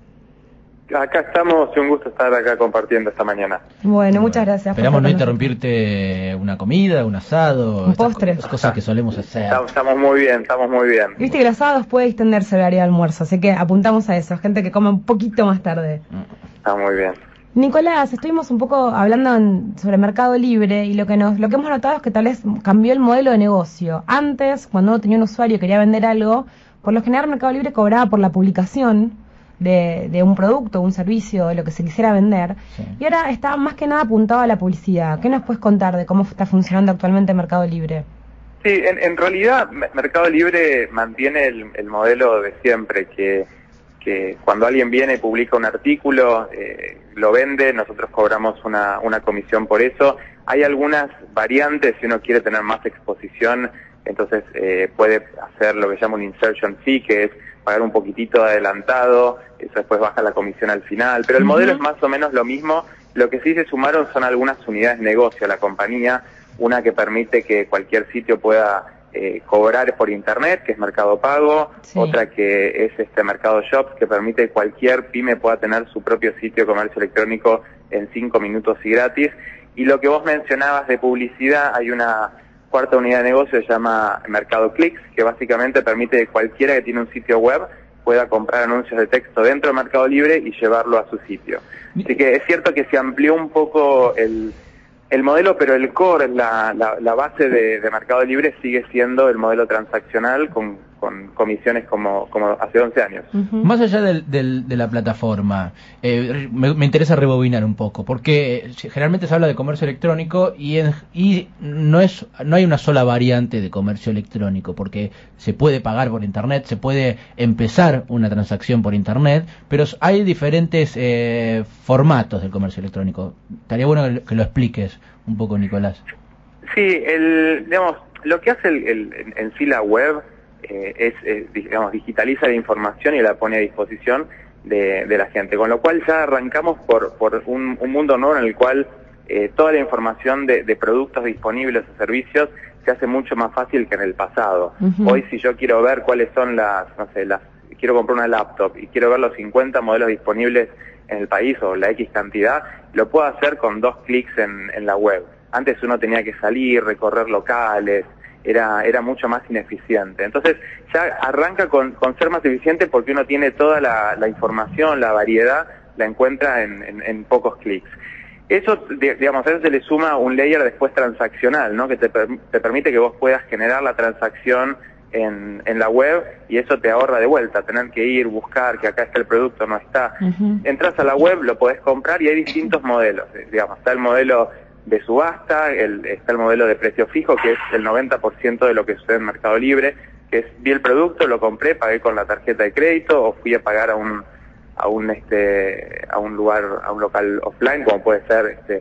Speaker 5: Acá estamos, y un gusto estar acá compartiendo esta mañana.
Speaker 2: Bueno, muchas gracias.
Speaker 1: Esperamos no interrumpirte una comida, un asado,
Speaker 2: un postre.
Speaker 1: Cosas, cosas que solemos hacer.
Speaker 5: Estamos, estamos muy bien, estamos muy bien.
Speaker 2: Viste que los sábados puede extenderse el horario de almuerzo, así que apuntamos a eso, gente que come un poquito más tarde.
Speaker 5: Está muy bien.
Speaker 2: Nicolás, estuvimos un poco hablando en, sobre Mercado Libre, y lo que nos lo que hemos notado es que tal vez cambió el modelo de negocio. Antes, cuando uno tenía un usuario y quería vender algo, por lo general Mercado Libre cobraba por la publicación de, de un producto, un servicio, de lo que se quisiera vender, sí. Y ahora está más que nada apuntado a la publicidad. ¿Qué nos puedes contar de cómo está funcionando actualmente Mercado Libre?
Speaker 5: Sí, en, en realidad Mercado Libre mantiene el, el modelo de siempre, que, que cuando alguien viene y publica un artículo, eh, lo vende, nosotros cobramos una, una comisión por eso. Hay algunas variantes, si uno quiere tener más exposición, entonces eh, puede hacer lo que llama un insertion fee, que es pagar un poquitito adelantado, eso después baja la comisión al final, pero el uh-huh. modelo es más o menos lo mismo. Lo que sí se sumaron son algunas unidades de negocio a la compañía, una que permite que cualquier sitio pueda eh, cobrar por internet, que es Mercado Pago, sí. Otra que es este Mercado Shops, que permite que cualquier pyme pueda tener su propio sitio de comercio electrónico en cinco minutos y gratis. Y lo que vos mencionabas de publicidad, hay una cuarta unidad de negocio, se llama Mercado Clicks, que básicamente permite que cualquiera que tiene un sitio web pueda comprar anuncios de texto dentro de Mercado Libre y llevarlo a su sitio. Así que es cierto que se amplió un poco el, el modelo, pero el core, la, la, la base de, de Mercado Libre sigue siendo el modelo transaccional con con comisiones como, como hace once años.
Speaker 1: Uh-huh. Más allá del, del, de la plataforma, eh, me, me interesa rebobinar un poco, porque generalmente se habla de comercio electrónico y, en, y no es no hay una sola variante de comercio electrónico, porque se puede pagar por internet, se puede empezar una transacción por internet, pero hay diferentes eh, formatos del comercio electrónico. Estaría bueno que, que lo expliques un poco, Nicolás.
Speaker 5: Sí, el, digamos, lo que hace el, el, en, en sí la web eh, es, eh, digamos, digitaliza la información y la pone a disposición de, de la gente, con lo cual ya arrancamos por, por un, un mundo nuevo en el cual eh, toda la información de, de productos disponibles o servicios se hace mucho más fácil que en el pasado. Uh-huh. Hoy, si yo quiero ver cuáles son las, no sé, las, quiero comprar una laptop y quiero ver los cincuenta modelos disponibles en el país o la X cantidad, lo puedo hacer con dos clics en, en la web. Antes uno tenía que salir, recorrer locales, era era mucho más ineficiente. Entonces ya arranca con, con ser más eficiente porque uno tiene toda la, la información, la variedad, la encuentra en, en, en pocos clics. Eso, digamos, a eso se le suma un layer después transaccional, ¿no? Que te, te permite que vos puedas generar la transacción en, en la web y eso te ahorra de vuelta, tener que ir, buscar, que acá está el producto, no está. Uh-huh. Entras a la web, lo podés comprar y hay distintos modelos, digamos, está el modelo de subasta, el, está el modelo de precio fijo, que es el noventa por ciento de lo que sucede en Mercado Libre, que es, vi el producto, lo compré, pagué con la tarjeta de crédito o fui a pagar a un a un este a un lugar, a un local offline, como puede ser este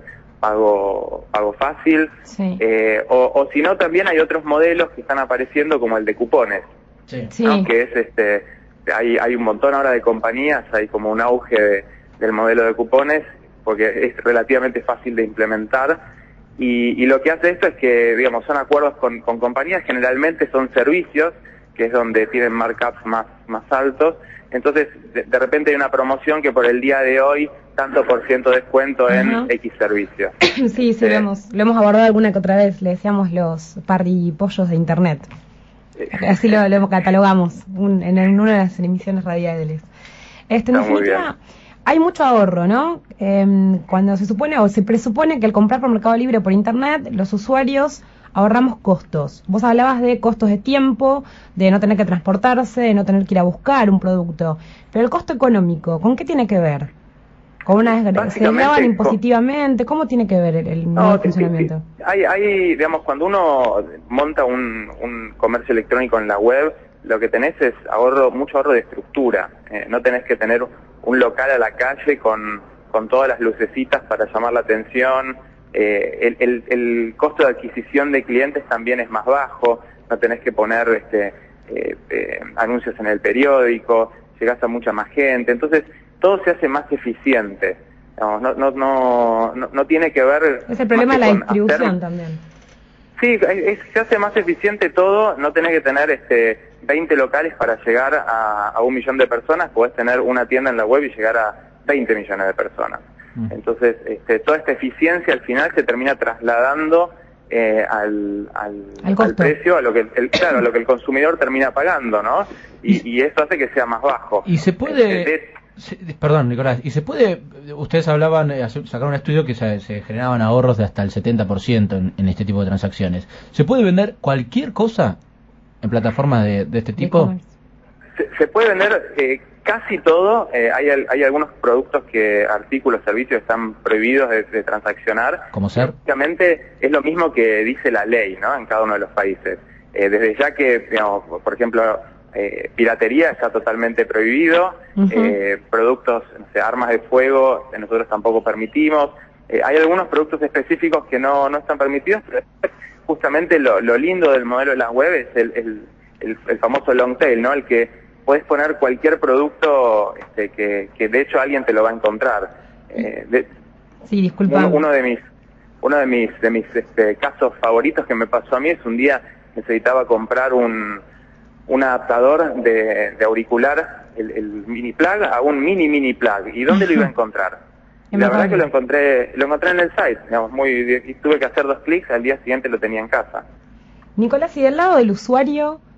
Speaker 5: pago pago fácil, sí. eh, o, o si no también hay otros modelos que están apareciendo como el de cupones, sí. ¿no? Sí. Que es este hay hay un montón ahora de compañías, hay como un auge de, del modelo de cupones, porque es relativamente fácil de implementar, y, y lo que hace esto es que, digamos, son acuerdos con, con compañías, generalmente son servicios, que es donde tienen markups más, más altos, entonces de, de repente hay una promoción que por el día de hoy, tanto por ciento de descuento en uh-huh. X servicios.
Speaker 2: Sí, sí, eh, lo, hemos, lo hemos abordado alguna que otra vez, le decíamos los parripollos de internet, eh, así lo, lo catalogamos un, en, en una de las emisiones radiales. Este,
Speaker 5: Está muy bien.
Speaker 2: Hay mucho ahorro, ¿no? Eh, cuando se supone o se presupone que al comprar por Mercado Libre o por Internet, los usuarios ahorramos costos. Vos hablabas de costos de tiempo, de no tener que transportarse, de no tener que ir a buscar un producto. Pero el costo económico, ¿con qué tiene que ver? ¿Con una desgracia? ¿Se graban impositivamente? ¿Cómo tiene que ver el, el
Speaker 5: no,
Speaker 2: nuevo funcionamiento?
Speaker 5: Sí, sí. Hay, hay, digamos, cuando uno monta un, un comercio electrónico en la web, lo que tenés es ahorro, mucho ahorro de estructura. Eh, no tenés que tener un local a la calle con, con todas las lucecitas para llamar la atención. Eh, el, el, el costo de adquisición de clientes también es más bajo, no tenés que poner este, eh, eh, anuncios en el periódico, llegás a mucha más gente, entonces todo se hace más eficiente. No, no, no, no, no, no tiene que ver...
Speaker 2: Es el problema de la distribución hacer... también.
Speaker 5: Sí, es, se hace más eficiente todo, no tenés que tener este veinte locales para llegar a, a un millón de personas, podés tener una tienda en la web y llegar a veinte millones de personas. Mm. Entonces, este, toda esta eficiencia al final se termina trasladando eh, al, al, al precio, a lo que el, claro, a lo que el consumidor termina pagando, ¿no? Y, y eso hace que sea más bajo.
Speaker 1: Y se puede... Este, de, Sí, perdón, Nicolás, y se puede, ustedes hablaban, eh, sacaron un estudio que se, se generaban ahorros de hasta el setenta por ciento en, en este tipo de transacciones. ¿Se puede vender cualquier cosa en plataformas de, de este tipo?
Speaker 5: Se, se puede vender eh, casi todo. Eh, hay, hay algunos productos que, artículos, servicios están prohibidos de, de transaccionar.
Speaker 1: ¿Cómo ser?
Speaker 5: Básicamente es lo mismo que dice la ley, ¿no? En cada uno de los países. Eh, desde ya que, digamos, por ejemplo... Eh, piratería está totalmente prohibido, uh-huh. eh, productos, no sé, armas de fuego, nosotros tampoco permitimos. Eh, hay algunos productos específicos que no, no están permitidos, pero justamente lo, lo lindo del modelo de la web es el, el, el, el famoso long tail, ¿no? El que puedes poner cualquier producto este, que, que de hecho alguien te lo va a encontrar. Eh, de,
Speaker 2: sí, disculpa.
Speaker 5: Uno, uno de mis, uno de mis, de mis este, casos favoritos que me pasó a mí es un día necesitaba comprar un un adaptador de, de auricular, el, el mini plug, a un mini mini plug. ¿Y dónde lo iba a encontrar? Y la verdad que lo encontré lo encontré en el site, digamos, muy, y tuve que hacer dos clics, al día siguiente lo tenía en casa.
Speaker 2: Nicolás, y del lado del usuario,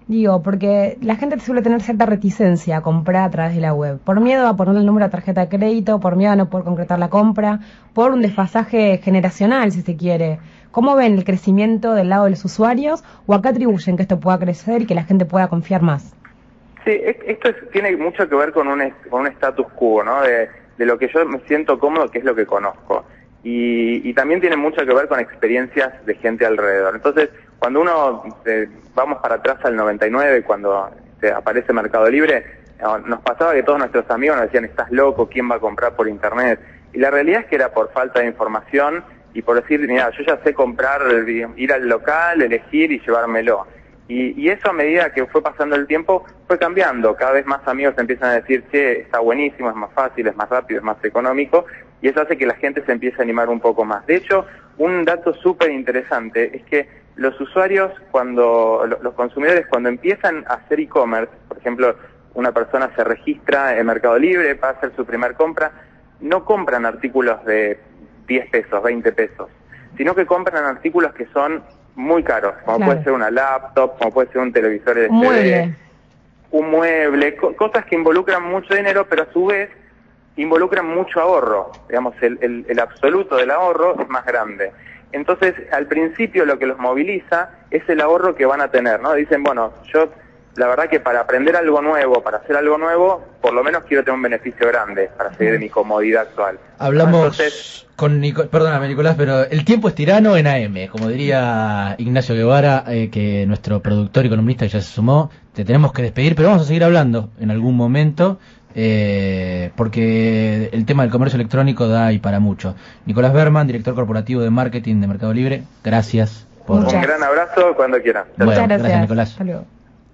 Speaker 2: Digo, porque la gente suele tener cierta reticencia a comprar a través de la web. Por miedo a ponerle el número de tarjeta de crédito, por miedo a no poder concretar la compra, por un desfasaje generacional, si se quiere. ¿Cómo ven el crecimiento del lado de los usuarios o a qué atribuyen que esto pueda crecer y que la gente pueda confiar más?
Speaker 5: Sí, esto es, tiene mucho que ver con un, con un status quo, ¿no? De, de lo que yo me siento cómodo, que es lo que conozco. Y, y también tiene mucho que ver con experiencias de gente alrededor. Entonces, cuando uno, eh, vamos para atrás al noventa y nueve, cuando eh, aparece Mercado Libre, nos pasaba que todos nuestros amigos nos decían, estás loco, ¿quién va a comprar por internet? Y la realidad es que era por falta de información y por decir, mira, yo ya sé comprar, ir al local, elegir y llevármelo. Y, y eso a medida que fue pasando el tiempo fue cambiando. Cada vez más amigos empiezan a decir, che, está buenísimo, es más fácil, es más rápido, es más económico, y eso hace que la gente se empiece a animar un poco más. De hecho, un dato súper interesante es que los usuarios, cuando los consumidores, cuando empiezan a hacer e-commerce, por ejemplo, una persona se registra en Mercado Libre para hacer su primer compra, no compran artículos de diez pesos, veinte pesos, sino que compran artículos que son muy caros, como claro. puede ser una laptop, como puede ser un televisor L C D, un mueble, un mueble co cosas que involucran mucho dinero, pero a su vez involucran mucho ahorro. Digamos, el, el, el absoluto del ahorro es más grande. Entonces, al principio lo que los moviliza es el ahorro que van a tener, ¿no? Dicen, bueno, yo la verdad que para aprender algo nuevo, para hacer algo nuevo, por lo menos quiero tener un beneficio grande para seguir de mi comodidad actual.
Speaker 1: Hablamos
Speaker 5: Entonces,
Speaker 1: con Nico, perdóname Nicolás, pero el tiempo es tirano en A M, como diría Ignacio Guevara, eh, que nuestro productor y columnista ya se sumó. Te tenemos que despedir, pero vamos a seguir hablando en algún momento, eh, porque el tema del comercio electrónico da y para mucho. Nicolás Berman, director corporativo de marketing de Mercado Libre, gracias por...
Speaker 5: Un gran abrazo cuando quieran.
Speaker 1: Bueno,
Speaker 2: Muchas gracias.
Speaker 1: gracias Nicolás.
Speaker 2: Hasta luego.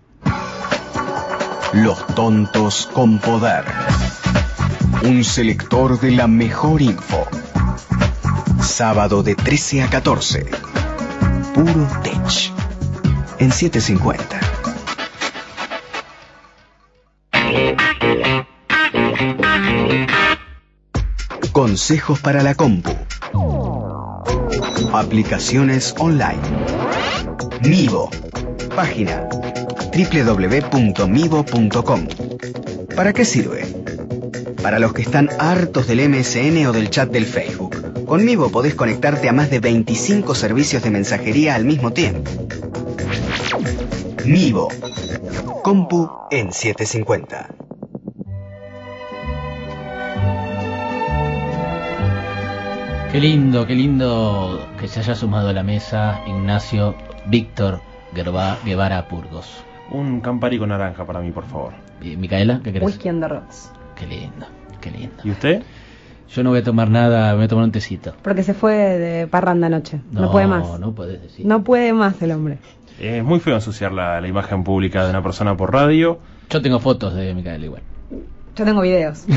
Speaker 3: Los tontos con poder. Un selector de la mejor info. Sábado de trece a catorce. Puro Tech. En setecientos cincuenta. Consejos para la compu. Aplicaciones online. Mivo. Página doble u doble u doble u punto mivo punto com. ¿Para qué sirve? Para los que están hartos del M S N o del chat del Facebook. Con Mivo podés conectarte a más de veinticinco servicios de mensajería al mismo tiempo. Mivo. Compu en setecientos cincuenta.
Speaker 1: Qué lindo, qué lindo que se haya sumado a la mesa Ignacio Víctor Guerva, Guevara Burgos.
Speaker 8: Un Campari naranja para mí, por favor.
Speaker 1: ¿Y Micaela, qué querés?
Speaker 2: Whisky on the rocks.
Speaker 1: Qué lindo, qué lindo.
Speaker 8: ¿Y usted?
Speaker 1: Yo no voy a tomar nada, me voy a tomar un tecito.
Speaker 2: Porque se fue de parranda anoche. No, no puede más.
Speaker 1: No, puedes decir.
Speaker 2: No puede más el hombre.
Speaker 8: Es muy feo ensuciar la, la imagen pública de una persona por radio.
Speaker 1: Yo tengo fotos de Micaela igual.
Speaker 2: Yo tengo videos.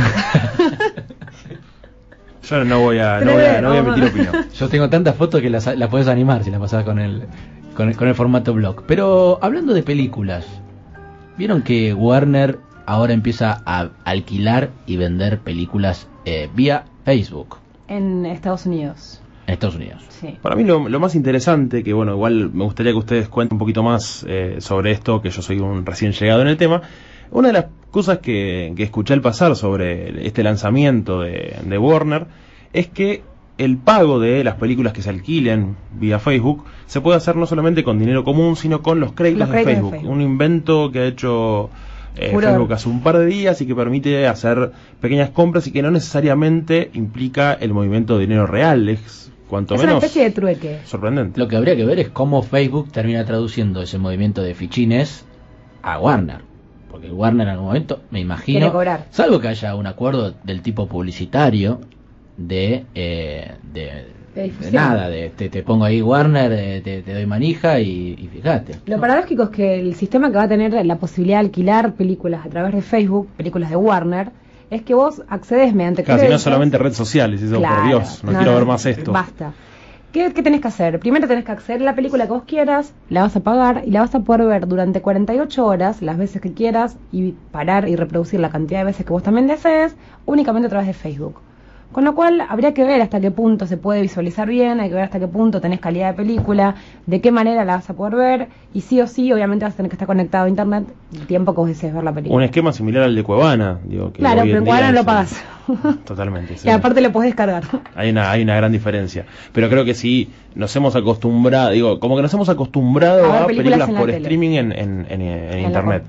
Speaker 8: Yo no voy a, no voy a, no voy a emitir opinión.
Speaker 1: Yo tengo tantas fotos que las, las podés animar si las pasás con el, con el, con el formato blog. Pero hablando de películas, ¿vieron que Warner ahora empieza a alquilar y vender películas eh, vía Facebook?
Speaker 2: En Estados Unidos.
Speaker 1: En Estados Unidos.
Speaker 2: Sí.
Speaker 8: Para mí lo, lo más interesante, que bueno, igual me gustaría que ustedes cuenten un poquito más eh, sobre esto, que yo soy un recién llegado en el tema. Una de las cosas que, que escuché al pasar sobre este lanzamiento de, de Warner es que el pago de las películas que se alquilen vía Facebook se puede hacer no solamente con dinero común, sino con los créditos,
Speaker 2: los
Speaker 8: de,
Speaker 2: créditos
Speaker 8: Facebook. de Facebook. Un invento que ha hecho eh, Facebook hace un par de días y que permite hacer pequeñas compras y que no necesariamente implica el movimiento de dinero real. Es cuanto
Speaker 2: es
Speaker 8: menos
Speaker 2: una especie de trueque.
Speaker 8: Sorprendente.
Speaker 1: Lo que habría que ver es cómo Facebook termina traduciendo ese movimiento de fichines a Warner. Porque Warner en algún momento, me imagino,
Speaker 2: quiere cobrar.
Speaker 1: Salvo que haya un acuerdo del tipo publicitario de eh, de,
Speaker 2: de,
Speaker 1: de nada, de te, te pongo ahí Warner, de, te, te doy manija y, y fíjate.
Speaker 2: Lo paradójico es que el sistema que va a tener la posibilidad de alquilar películas a través de Facebook, películas de Warner, es que vos accedes mediante
Speaker 8: Casi
Speaker 2: créditos.
Speaker 8: no solamente redes sociales, eso,
Speaker 2: Claro,
Speaker 8: por Dios, no,
Speaker 2: no
Speaker 8: quiero
Speaker 2: no,
Speaker 8: ver más esto.
Speaker 2: Basta. ¿Qué, ¿Qué tenés que hacer? Primero tenés que acceder a la película que vos quieras, la vas a pagar y la vas a poder ver durante cuarenta y ocho horas, las veces que quieras, y parar y reproducir la cantidad de veces que vos también desees, únicamente a través de Facebook. Con lo cual habría que ver hasta qué punto se puede visualizar bien, hay que ver hasta qué punto tenés calidad de película, de qué manera la vas a poder ver, y sí o sí, obviamente vas a tener que estar conectado a internet el tiempo que vos desees ver la película.
Speaker 8: Un esquema similar al de Cuevana, digo, que
Speaker 2: claro,
Speaker 8: hoy
Speaker 2: pero en Cuevana
Speaker 8: es
Speaker 2: no lo
Speaker 8: el-
Speaker 2: pagas.
Speaker 8: Totalmente. Sí.
Speaker 2: Y aparte lo podés descargar.
Speaker 8: Hay una, hay una gran diferencia. Pero creo que sí nos hemos acostumbrado, digo, como que nos hemos acostumbrado
Speaker 2: A ver
Speaker 8: a,
Speaker 2: películas
Speaker 8: películas,
Speaker 2: en la
Speaker 8: por
Speaker 2: tele.
Speaker 8: streaming en, en, en, en
Speaker 2: la
Speaker 8: internet.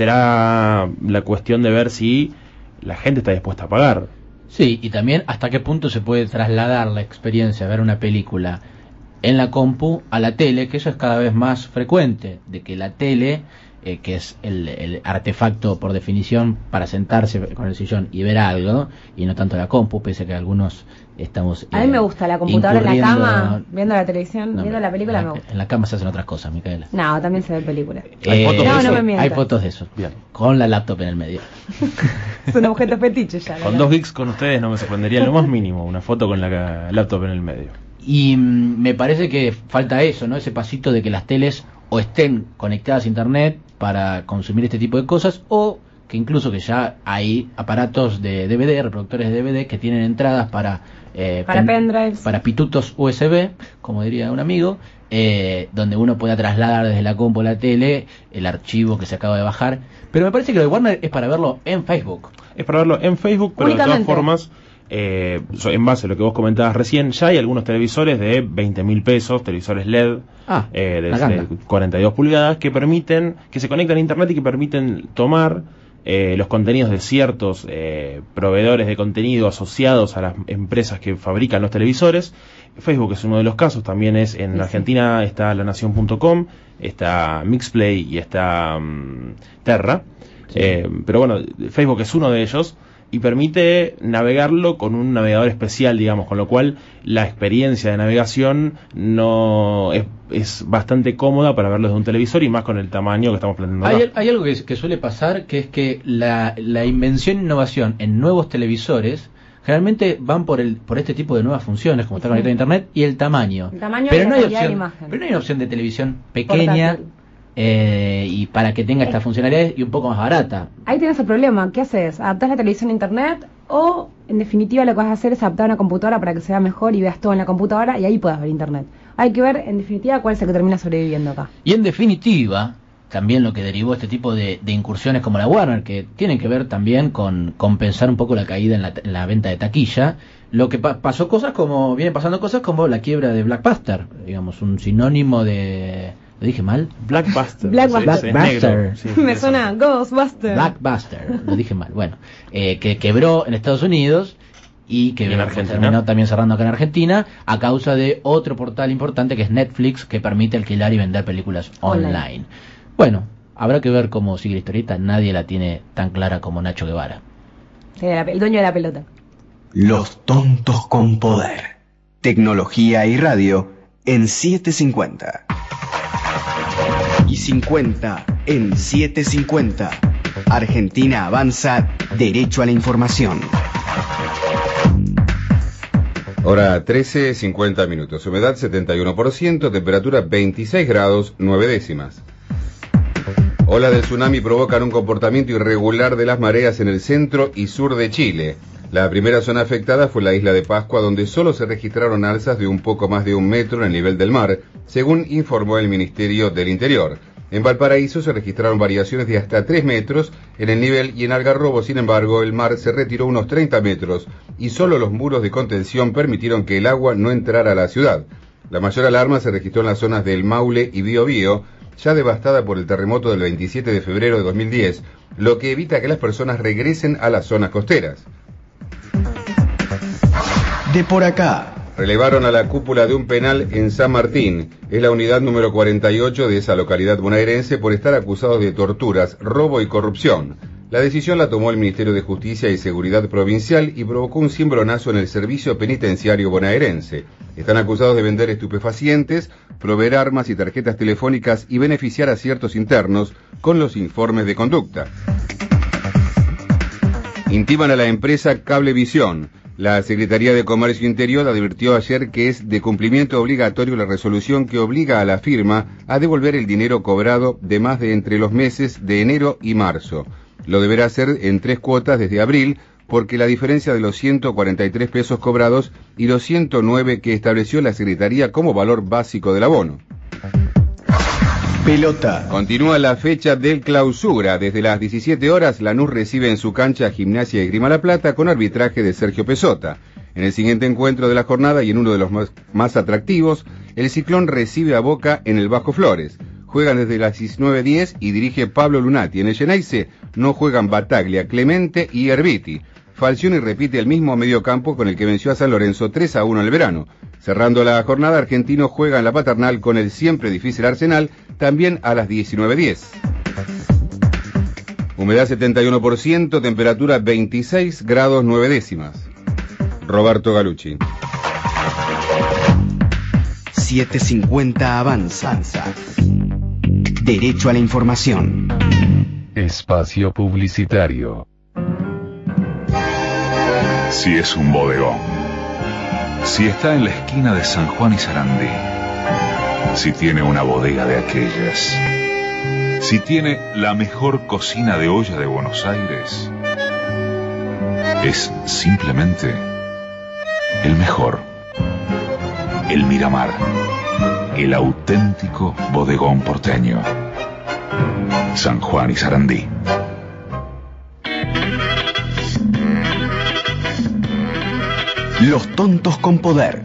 Speaker 8: Será la cuestión de ver si la gente está dispuesta a pagar.
Speaker 1: Sí, y también hasta qué punto se puede trasladar la experiencia de ver una película en la compu a la tele, que eso es cada vez más frecuente, de que la tele, eh, que es el, el artefacto por definición para sentarse con el sillón y ver algo, y no tanto la compu, pese a que algunos estamos...
Speaker 2: A mí
Speaker 1: eh,
Speaker 2: me gusta la computadora en la
Speaker 1: incurriendo-
Speaker 2: cama, viendo la televisión,
Speaker 1: No,
Speaker 2: viendo la película
Speaker 1: en
Speaker 2: me
Speaker 1: la,
Speaker 2: gusta.
Speaker 1: en la cama se hacen otras cosas, Micaela.
Speaker 2: No, también se ve película.
Speaker 8: ¿Hay fotos de
Speaker 2: no,
Speaker 8: eso?
Speaker 2: no me mientas.
Speaker 1: Hay fotos de eso.
Speaker 8: Bien.
Speaker 1: Con la laptop en el medio.
Speaker 2: Es un objeto fetiche ya.
Speaker 8: Con
Speaker 2: la
Speaker 8: dos
Speaker 2: verdad.
Speaker 8: geeks con ustedes no me sorprendería en lo más mínimo una foto con la ca- laptop en el medio.
Speaker 1: Y mm, me parece que falta eso, ¿no? Ese pasito de que las teles o estén conectadas a internet para consumir este tipo de cosas, o que incluso que ya hay aparatos de D V D, reproductores de D V D que tienen entradas para eh,
Speaker 2: Para
Speaker 1: pen-
Speaker 2: pendrives.
Speaker 1: para pitutos U S B, como diría un amigo, eh, donde uno pueda trasladar desde la compu a la tele el archivo que se acaba de bajar. Pero me parece que lo de Warner es para verlo en Facebook.
Speaker 8: Es para verlo en Facebook, pero de todas
Speaker 2: Únicamente.
Speaker 8: formas, eh, so- en base a lo que vos comentabas recién, ya hay algunos televisores de veinte mil pesos, televisores L E D,
Speaker 1: Ah,
Speaker 8: eh, de,
Speaker 1: una ganga.
Speaker 8: de cuarenta y dos pulgadas, que permiten, que se conectan a internet y que permiten tomar eh, los contenidos de ciertos eh, proveedores de contenido asociados a las empresas que fabrican los televisores. Facebook es uno de los casos, también es en
Speaker 2: Sí, sí.
Speaker 8: Argentina está la nación punto com, está Mixplay y está mm, Terra.
Speaker 1: Sí.
Speaker 8: Eh, pero bueno, Facebook es uno de ellos y permite navegarlo con un navegador especial, digamos, con lo cual la experiencia de navegación no es, es bastante cómoda para verlo desde un televisor y más con el tamaño que estamos planteando acá.
Speaker 1: Hay, hay algo que, que suele pasar, que es que la, la invención e innovación en nuevos televisores generalmente van por el por este tipo de nuevas funciones, como está
Speaker 2: Sí.
Speaker 1: conectado a internet, y el tamaño.
Speaker 2: El tamaño y
Speaker 1: pero
Speaker 2: la
Speaker 1: no hay
Speaker 2: calidad de la
Speaker 1: opción,
Speaker 2: imagen.
Speaker 1: pero no hay una opción de televisión pequeña
Speaker 2: Portátil.
Speaker 1: eh, y para que tenga estas funcionalidades y un poco más barata.
Speaker 2: Ahí tienes el problema. ¿Qué haces? ¿Adaptás la televisión a internet? O, en definitiva, lo que vas a hacer es adaptar una computadora para que se vea mejor y veas todo en la computadora y ahí puedas ver internet. Hay que ver, en definitiva, cuál es el que termina sobreviviendo acá.
Speaker 1: Y en definitiva, también lo que derivó este tipo de, de incursiones como la Warner, que tienen que ver también con compensar un poco la caída en la, en la venta de taquilla, lo que pa- pasó cosas como, vienen pasando cosas como la quiebra de Blackbuster, digamos, un sinónimo de... ¿Lo dije mal?
Speaker 8: Blackbuster.
Speaker 2: Blackbuster.
Speaker 8: Es- es
Speaker 1: Blackbuster.
Speaker 8: negro, sí,
Speaker 2: Me
Speaker 8: eso.
Speaker 2: suena Ghostbuster.
Speaker 1: Blackbuster, lo dije mal. Bueno, eh, que quebró en Estados Unidos y que
Speaker 8: ¿Y en Argentina?
Speaker 1: terminó también cerrando acá en Argentina a causa de otro portal importante que es Netflix, que permite alquilar y vender películas online.
Speaker 2: Online.
Speaker 1: Bueno, habrá que ver cómo sigue la historieta. Nadie la tiene tan clara como Nacho Guevara.
Speaker 2: Sí, la- el dueño de la pelota.
Speaker 3: Los tontos con poder. Tecnología y radio en setecientos cincuenta. Y cincuenta en setecientos cincuenta. Argentina avanza derecho a la información.
Speaker 9: Hora trece, cincuenta minutos. Humedad setenta y uno por ciento, temperatura veintiséis grados, nueve décimas. Olas del tsunami provocan un comportamiento irregular de las mareas en el centro y sur de Chile. La primera zona afectada fue la isla de Pascua, donde solo se registraron alzas de un poco más de un metro en el nivel del mar, según informó el Ministerio del Interior. En Valparaíso se registraron variaciones de hasta tres metros en el nivel y en Algarrobo, sin embargo, el mar se retiró unos treinta metros y solo los muros de contención permitieron que el agua no entrara a la ciudad. La mayor alarma se registró en las zonas del Maule y Biobío, ya devastada por el terremoto del veintisiete de febrero de dos mil diez, lo que evita que las personas regresen a las zonas costeras.
Speaker 3: De por acá.
Speaker 9: Relevaron a la cúpula de un penal en San Martín. Es la unidad número cuarenta y ocho de esa localidad bonaerense por estar acusados de torturas, robo y corrupción. La decisión la tomó el Ministerio de Justicia y Seguridad Provincial y provocó un cimbronazo en el servicio penitenciario bonaerense. Están acusados de vender estupefacientes, proveer armas y tarjetas telefónicas y beneficiar a ciertos internos con los informes de conducta. Intiman a la empresa Cablevisión. La Secretaría de Comercio Interior advirtió ayer que es de cumplimiento obligatorio la resolución que obliga a la firma a devolver el dinero cobrado de más de entre los meses de enero y marzo. Lo deberá hacer en tres cuotas desde abril, porque la diferencia de los ciento cuarenta y tres pesos cobrados y los ciento nueve que estableció la Secretaría como valor básico del abono.
Speaker 3: Pelota.
Speaker 9: Continúa la fecha del clausura. Desde las diecisiete horas, Lanús recibe en su cancha Gimnasia y Esgrima La Plata con arbitraje de Sergio Pesota. En el siguiente encuentro de la jornada y en uno de los más, más atractivos, el Ciclón recibe a Boca en el Bajo Flores. Juegan desde las diecinueve diez y dirige Pablo Lunati. En el Geneise no juegan Bataglia, Clemente y Herbiti. Falcioni repite el mismo mediocampo con el que venció a San Lorenzo tres a uno en el verano. Cerrando la jornada, Argentino juega en la Paternal con el siempre difícil Arsenal, también a las diecinueve diez. Humedad setenta y uno por ciento, temperatura veintiséis grados nueve décimas. Roberto Galucci.
Speaker 3: setecientos cincuenta Avanza. Derecho a la información.
Speaker 10: Espacio publicitario.
Speaker 11: Si es un bodegón, si está en la esquina de San Juan y Sarandí, si tiene una bodega de aquellas, si tiene la mejor cocina de olla de Buenos Aires, es simplemente el mejor. El Miramar, el auténtico bodegón porteño. San Juan y Sarandí.
Speaker 3: Los tontos con poder.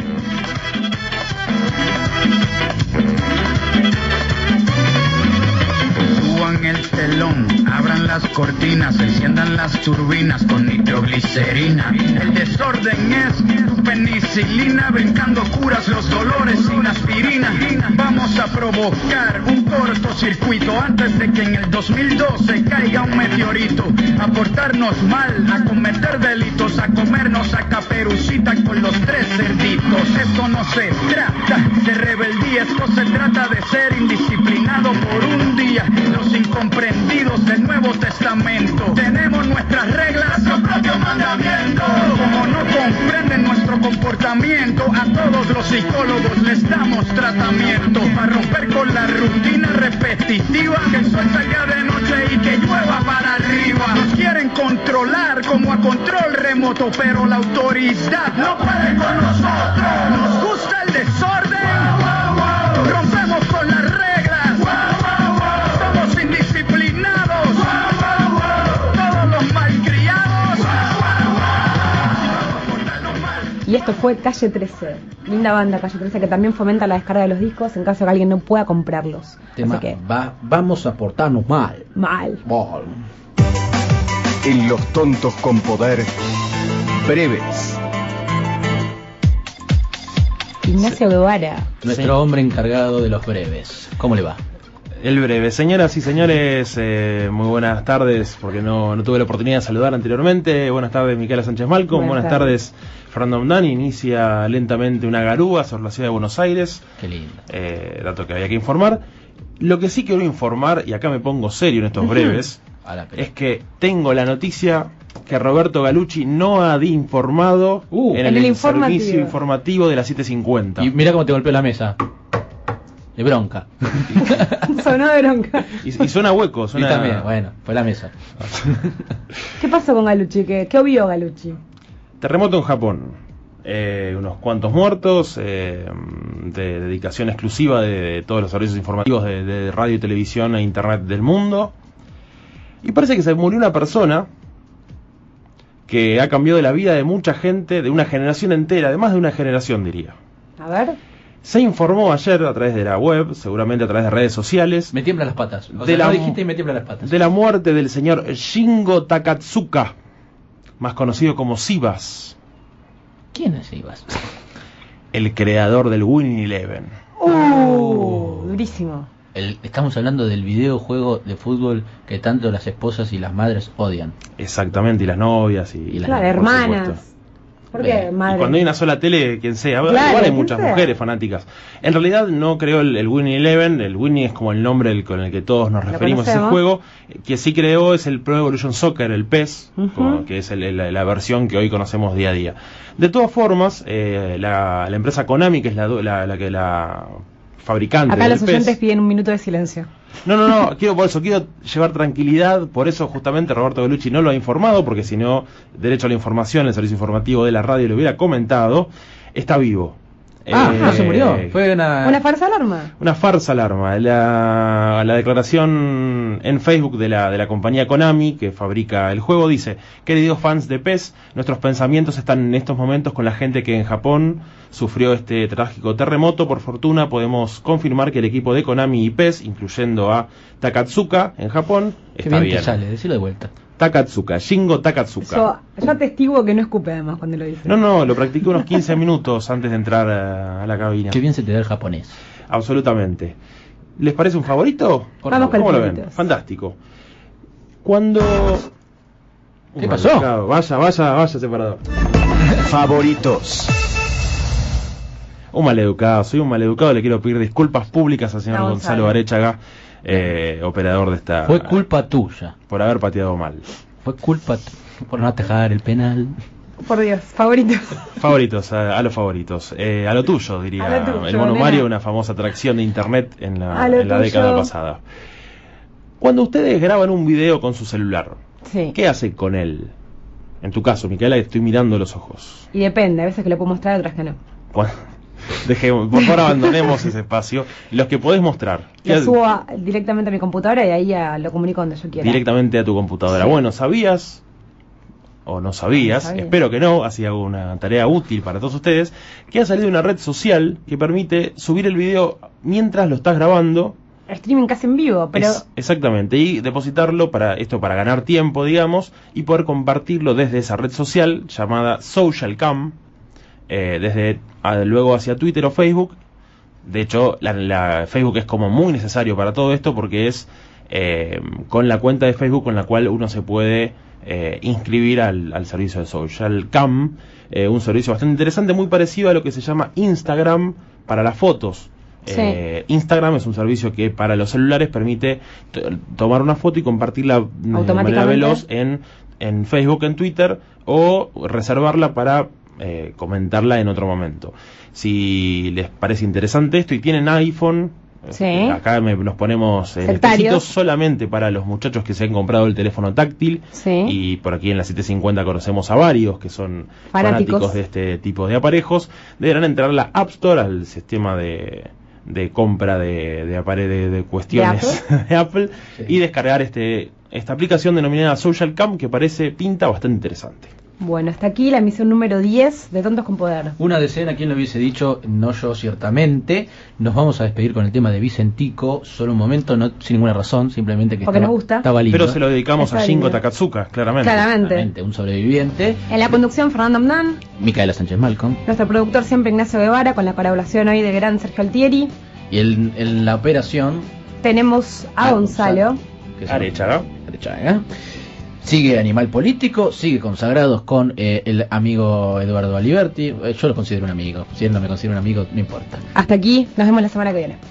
Speaker 12: Suban el telón, abran las cortinas, enciendan las turbinas con nitroglicerina. El desorden es penicilina, brincando curas los dolores sin aspirina. Vamos a provocar un cortocircuito antes de que en el dos mil doce caiga un meteorito. A portarnos mal, a cometer delitos, a comernos a Caperucita con los tres cerditos. Esto no se trata de rebeldía, esto se trata de ser indisciplinado por un día. Los incomprendidos del Nuevo Testamento. Tenemos nuestras reglas, nuestro propio mandamiento. Como no comprenden nuestro comportamiento, a todos los psicólogos les damos tratamiento. Para romper con la rutina repetitiva, que el sol salga de noche y que llueva para arriba. Nos quieren controlar como a control remoto, pero la autoridad no puede con nosotros. Nos gusta el desorden, rompemos con las reglas, somos indisciplinados, todos los malcriados.
Speaker 2: Y esto fue Calle trece, linda banda Calle trece, que también fomenta la descarga de los discos en caso de que alguien no pueda comprarlos.
Speaker 1: Tema,
Speaker 2: Así que,
Speaker 1: va, vamos a portarnos mal.
Speaker 2: mal.
Speaker 1: Mal.
Speaker 3: En Los tontos con poder, breves.
Speaker 2: Ignacio Guevara.
Speaker 1: Nuestro
Speaker 8: Sí.
Speaker 1: hombre encargado de los breves. ¿Cómo le va?
Speaker 8: El breve. Señoras y señores, eh, muy buenas tardes, porque no, no tuve la oportunidad de saludar anteriormente. Buenas tardes, Micaela Sánchez Malcom. Buenas,
Speaker 2: Buenas
Speaker 8: tardes,
Speaker 2: tardes.
Speaker 8: Fernando Omdani. Inicia lentamente una garúa sobre la ciudad de Buenos Aires.
Speaker 1: Qué lindo.
Speaker 8: Eh, dato que había que informar. Lo que sí quiero informar, y acá me pongo serio en estos breves,
Speaker 1: A la pelota.
Speaker 8: es que tengo la noticia que Roberto Galucci no ha informado
Speaker 1: Uh,
Speaker 8: en
Speaker 2: en
Speaker 8: el,
Speaker 2: el
Speaker 8: servicio
Speaker 2: informativo.
Speaker 8: informativo de las siete cincuenta.
Speaker 1: Y mira cómo te golpeó la mesa. De bronca.
Speaker 2: Sonó de bronca.
Speaker 8: Y, y suena hueco,
Speaker 1: Y
Speaker 8: suena...
Speaker 1: también, bueno, fue la mesa.
Speaker 2: ¿Qué pasó con Galucci? ¿Qué, qué obvió Galucci?
Speaker 8: Terremoto en Japón. Eh, unos cuantos muertos, eh, de dedicación exclusiva de, de todos los servicios informativos de, de radio, televisión e internet del mundo. Y parece que se murió una persona que ha cambiado la vida de mucha gente, de una generación entera, de más de una generación diría.
Speaker 2: A ver.
Speaker 8: Se informó ayer a través de la web, seguramente a través de redes sociales,
Speaker 1: Me tiemblan las patas. O
Speaker 8: De
Speaker 1: sea,
Speaker 8: la-
Speaker 1: no dijiste y me tiemblan las patas.
Speaker 8: de la muerte del señor Shingo Takatsuka, más conocido como Sivas,
Speaker 1: ¿Quién es Ibas?
Speaker 8: el creador del Winning Eleven.
Speaker 2: Uh, durísimo.
Speaker 1: El- estamos hablando del videojuego de fútbol que tanto las esposas y las madres odian.
Speaker 8: Exactamente, y las novias y,
Speaker 1: Y las-
Speaker 2: Claro,
Speaker 8: por
Speaker 2: hermanas.
Speaker 8: supuesto.
Speaker 2: ¿Por qué,
Speaker 1: Bien.
Speaker 8: Y
Speaker 2: madre?
Speaker 8: cuando hay una sola tele, quien sea,
Speaker 2: Claro,
Speaker 8: igual hay
Speaker 2: quien
Speaker 8: muchas
Speaker 2: sea.
Speaker 8: mujeres fanáticas. En realidad no creó el, el Winning Eleven, el Winning es como el nombre el- con el que todos nos
Speaker 2: Lo
Speaker 8: referimos a ese
Speaker 2: conocemos.
Speaker 8: juego. Que sí creó es el Pro Evolution Soccer, el P E S,
Speaker 2: Ujú.
Speaker 8: como- que es el- el- la versión que hoy conocemos día a día. De todas formas, eh, la, la empresa Konami, que es la, du- la, la que la fabricante
Speaker 2: Acá
Speaker 8: del
Speaker 2: los oyentes
Speaker 8: pez.
Speaker 2: piden un minuto de silencio.
Speaker 8: No, no, no, quiero por eso, quiero llevar tranquilidad, por eso justamente Roberto Bellucci no lo ha informado, porque si no, derecho a la información, el servicio informativo de la radio lo hubiera comentado, está vivo.
Speaker 1: Ah,
Speaker 8: Eh,
Speaker 1: no se murió, fue una...
Speaker 2: ¿Una falsa alarma?
Speaker 8: Una farsa alarma. La, la declaración en Facebook de la, de la compañía Konami, que fabrica el juego, dice: queridos fans de P E S, nuestros pensamientos están en estos momentos con la gente que en Japón sufrió este trágico terremoto. Por fortuna podemos confirmar que el equipo de Konami y P E S, incluyendo a Takatsuka en Japón,
Speaker 1: Qué
Speaker 8: está
Speaker 1: bien
Speaker 8: bien.
Speaker 1: te sale, decilo de vuelta.
Speaker 8: Takatsuka, Shingo Takatsuka.
Speaker 2: Yo, yo atestiguo que no escupe además cuando lo dice.
Speaker 8: No, no, lo practiqué unos quince minutos antes de entrar a, a la cabina.
Speaker 1: Qué bien se te da el japonés.
Speaker 8: Absolutamente. ¿Les parece un favorito?
Speaker 2: Por Vamos favor.
Speaker 8: ¿Cómo
Speaker 2: con
Speaker 8: lo ven?
Speaker 2: favoritos.
Speaker 8: Fantástico. Cuando...
Speaker 1: ¿Qué
Speaker 8: Un
Speaker 1: pasó?
Speaker 8: maleducado. Vaya, vaya, vaya, separador.
Speaker 3: Favoritos.
Speaker 8: Un maleducado, soy un maleducado, le quiero pedir disculpas públicas al señor
Speaker 2: A
Speaker 8: Gonzalo
Speaker 2: Gonzalo.
Speaker 8: Arechaga, eh, operador de esta...
Speaker 1: Fue culpa tuya.
Speaker 8: Por haber pateado mal.
Speaker 1: Fue culpa tu- por no atajar el penal.
Speaker 2: Por Dios, favoritos.
Speaker 8: Favoritos, a, a los favoritos. Eh, a lo tuyo, diría
Speaker 2: A lo tuyo,
Speaker 8: el Mono
Speaker 2: nena.
Speaker 8: Mario, una famosa atracción de internet en la,
Speaker 2: A lo
Speaker 8: en la
Speaker 2: tuyo.
Speaker 8: década pasada. Cuando ustedes graban un video con su celular,
Speaker 2: Sí.
Speaker 8: ¿qué hacen con él? En tu caso, Micaela, estoy mirando los ojos.
Speaker 2: Y depende, a veces que lo puedo mostrar, otras que no.
Speaker 8: Cuando- Dejemos, por favor, abandonemos ese espacio. Los que podés mostrar. ¿qué
Speaker 2: Lo
Speaker 8: ha-
Speaker 2: subo a- directamente a mi computadora y ahí ya lo comunico donde yo quiera.
Speaker 8: directamente a tu computadora.
Speaker 2: Sí.
Speaker 8: Bueno, ¿sabías o no sabías?
Speaker 2: No sabía.
Speaker 8: Espero que no, así hago una tarea útil para todos ustedes, que ha salido una red social que permite subir el video mientras lo estás grabando.
Speaker 2: Streaming casi en vivo, pero
Speaker 8: Es- exactamente, y depositarlo para esto, para ganar tiempo, digamos, y poder compartirlo desde esa red social llamada SocialCam, eh, desde a- luego hacia Twitter o Facebook. De hecho, la, la Facebook es como muy necesario para todo esto, porque es eh, con la cuenta de Facebook con la cual uno se puede eh, inscribir al, al servicio de SocialCam, eh, un servicio bastante interesante, muy parecido a lo que se llama Instagram para las fotos.
Speaker 2: Sí.
Speaker 8: Eh, Instagram es un servicio que para los celulares permite t- tomar una foto y compartirla de manera
Speaker 2: Automáticamente.
Speaker 8: veloz en, en Facebook, en Twitter, o reservarla para eh, comentarla en otro momento. Si les parece interesante esto y tienen iPhone,
Speaker 2: Sí.
Speaker 8: eh, acá me, nos ponemos eh,
Speaker 2: Sectarios.
Speaker 8: necesito solamente para los muchachos que se han comprado el teléfono táctil,
Speaker 2: Sí.
Speaker 8: y por aquí en la setecientos cincuenta conocemos a varios que son
Speaker 2: Fanáticos.
Speaker 8: fanáticos de este tipo de aparejos, deberán entrar a la App Store, al sistema de, de compra de, de, apare- de, de cuestiones de Apple,
Speaker 1: Sí.
Speaker 8: y descargar este esta aplicación denominada SocialCam, que parece pinta bastante interesante.
Speaker 2: bueno, hasta aquí la emisión número diez de Tontos con Poder.
Speaker 1: Una decena, ¿quién lo hubiese dicho? No yo, ciertamente. Nos vamos a despedir con el tema de Vicentico, solo un momento, no sin ninguna razón, simplemente que
Speaker 2: Porque
Speaker 1: estaba,
Speaker 2: nos gusta.
Speaker 1: estaba lindo.
Speaker 8: Pero se lo dedicamos
Speaker 2: Está
Speaker 8: a Shingo
Speaker 2: lindo.
Speaker 8: Takatsuka, claramente.
Speaker 2: Claramente.
Speaker 1: Claramente, un sobreviviente.
Speaker 2: En la conducción, Fernando Amnán,
Speaker 1: Micaela Sánchez Malcolm.
Speaker 2: nuestro productor siempre Ignacio Guevara, con la colaboración hoy de gran Sergio Altieri.
Speaker 1: Y el- en la operación...
Speaker 2: Tenemos a
Speaker 1: Ah,
Speaker 2: Gonzalo.
Speaker 1: que es
Speaker 8: Arechaga.
Speaker 1: Arechaga. Sigue Animal Político, sigue Consagrados con eh, el amigo Eduardo Aliberti. Eh, yo lo considero un amigo. Si él no me considera un amigo, no importa.
Speaker 2: Hasta aquí, nos vemos la semana que viene.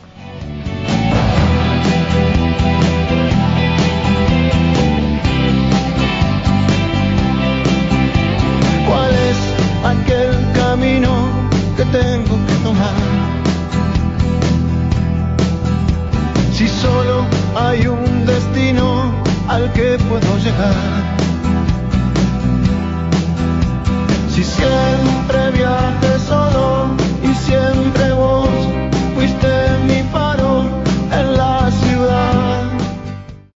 Speaker 13: ¿Cuál es aquel camino que tengo que tomar? Si solo hay un destino al que puedo llegar. Si siempre voy a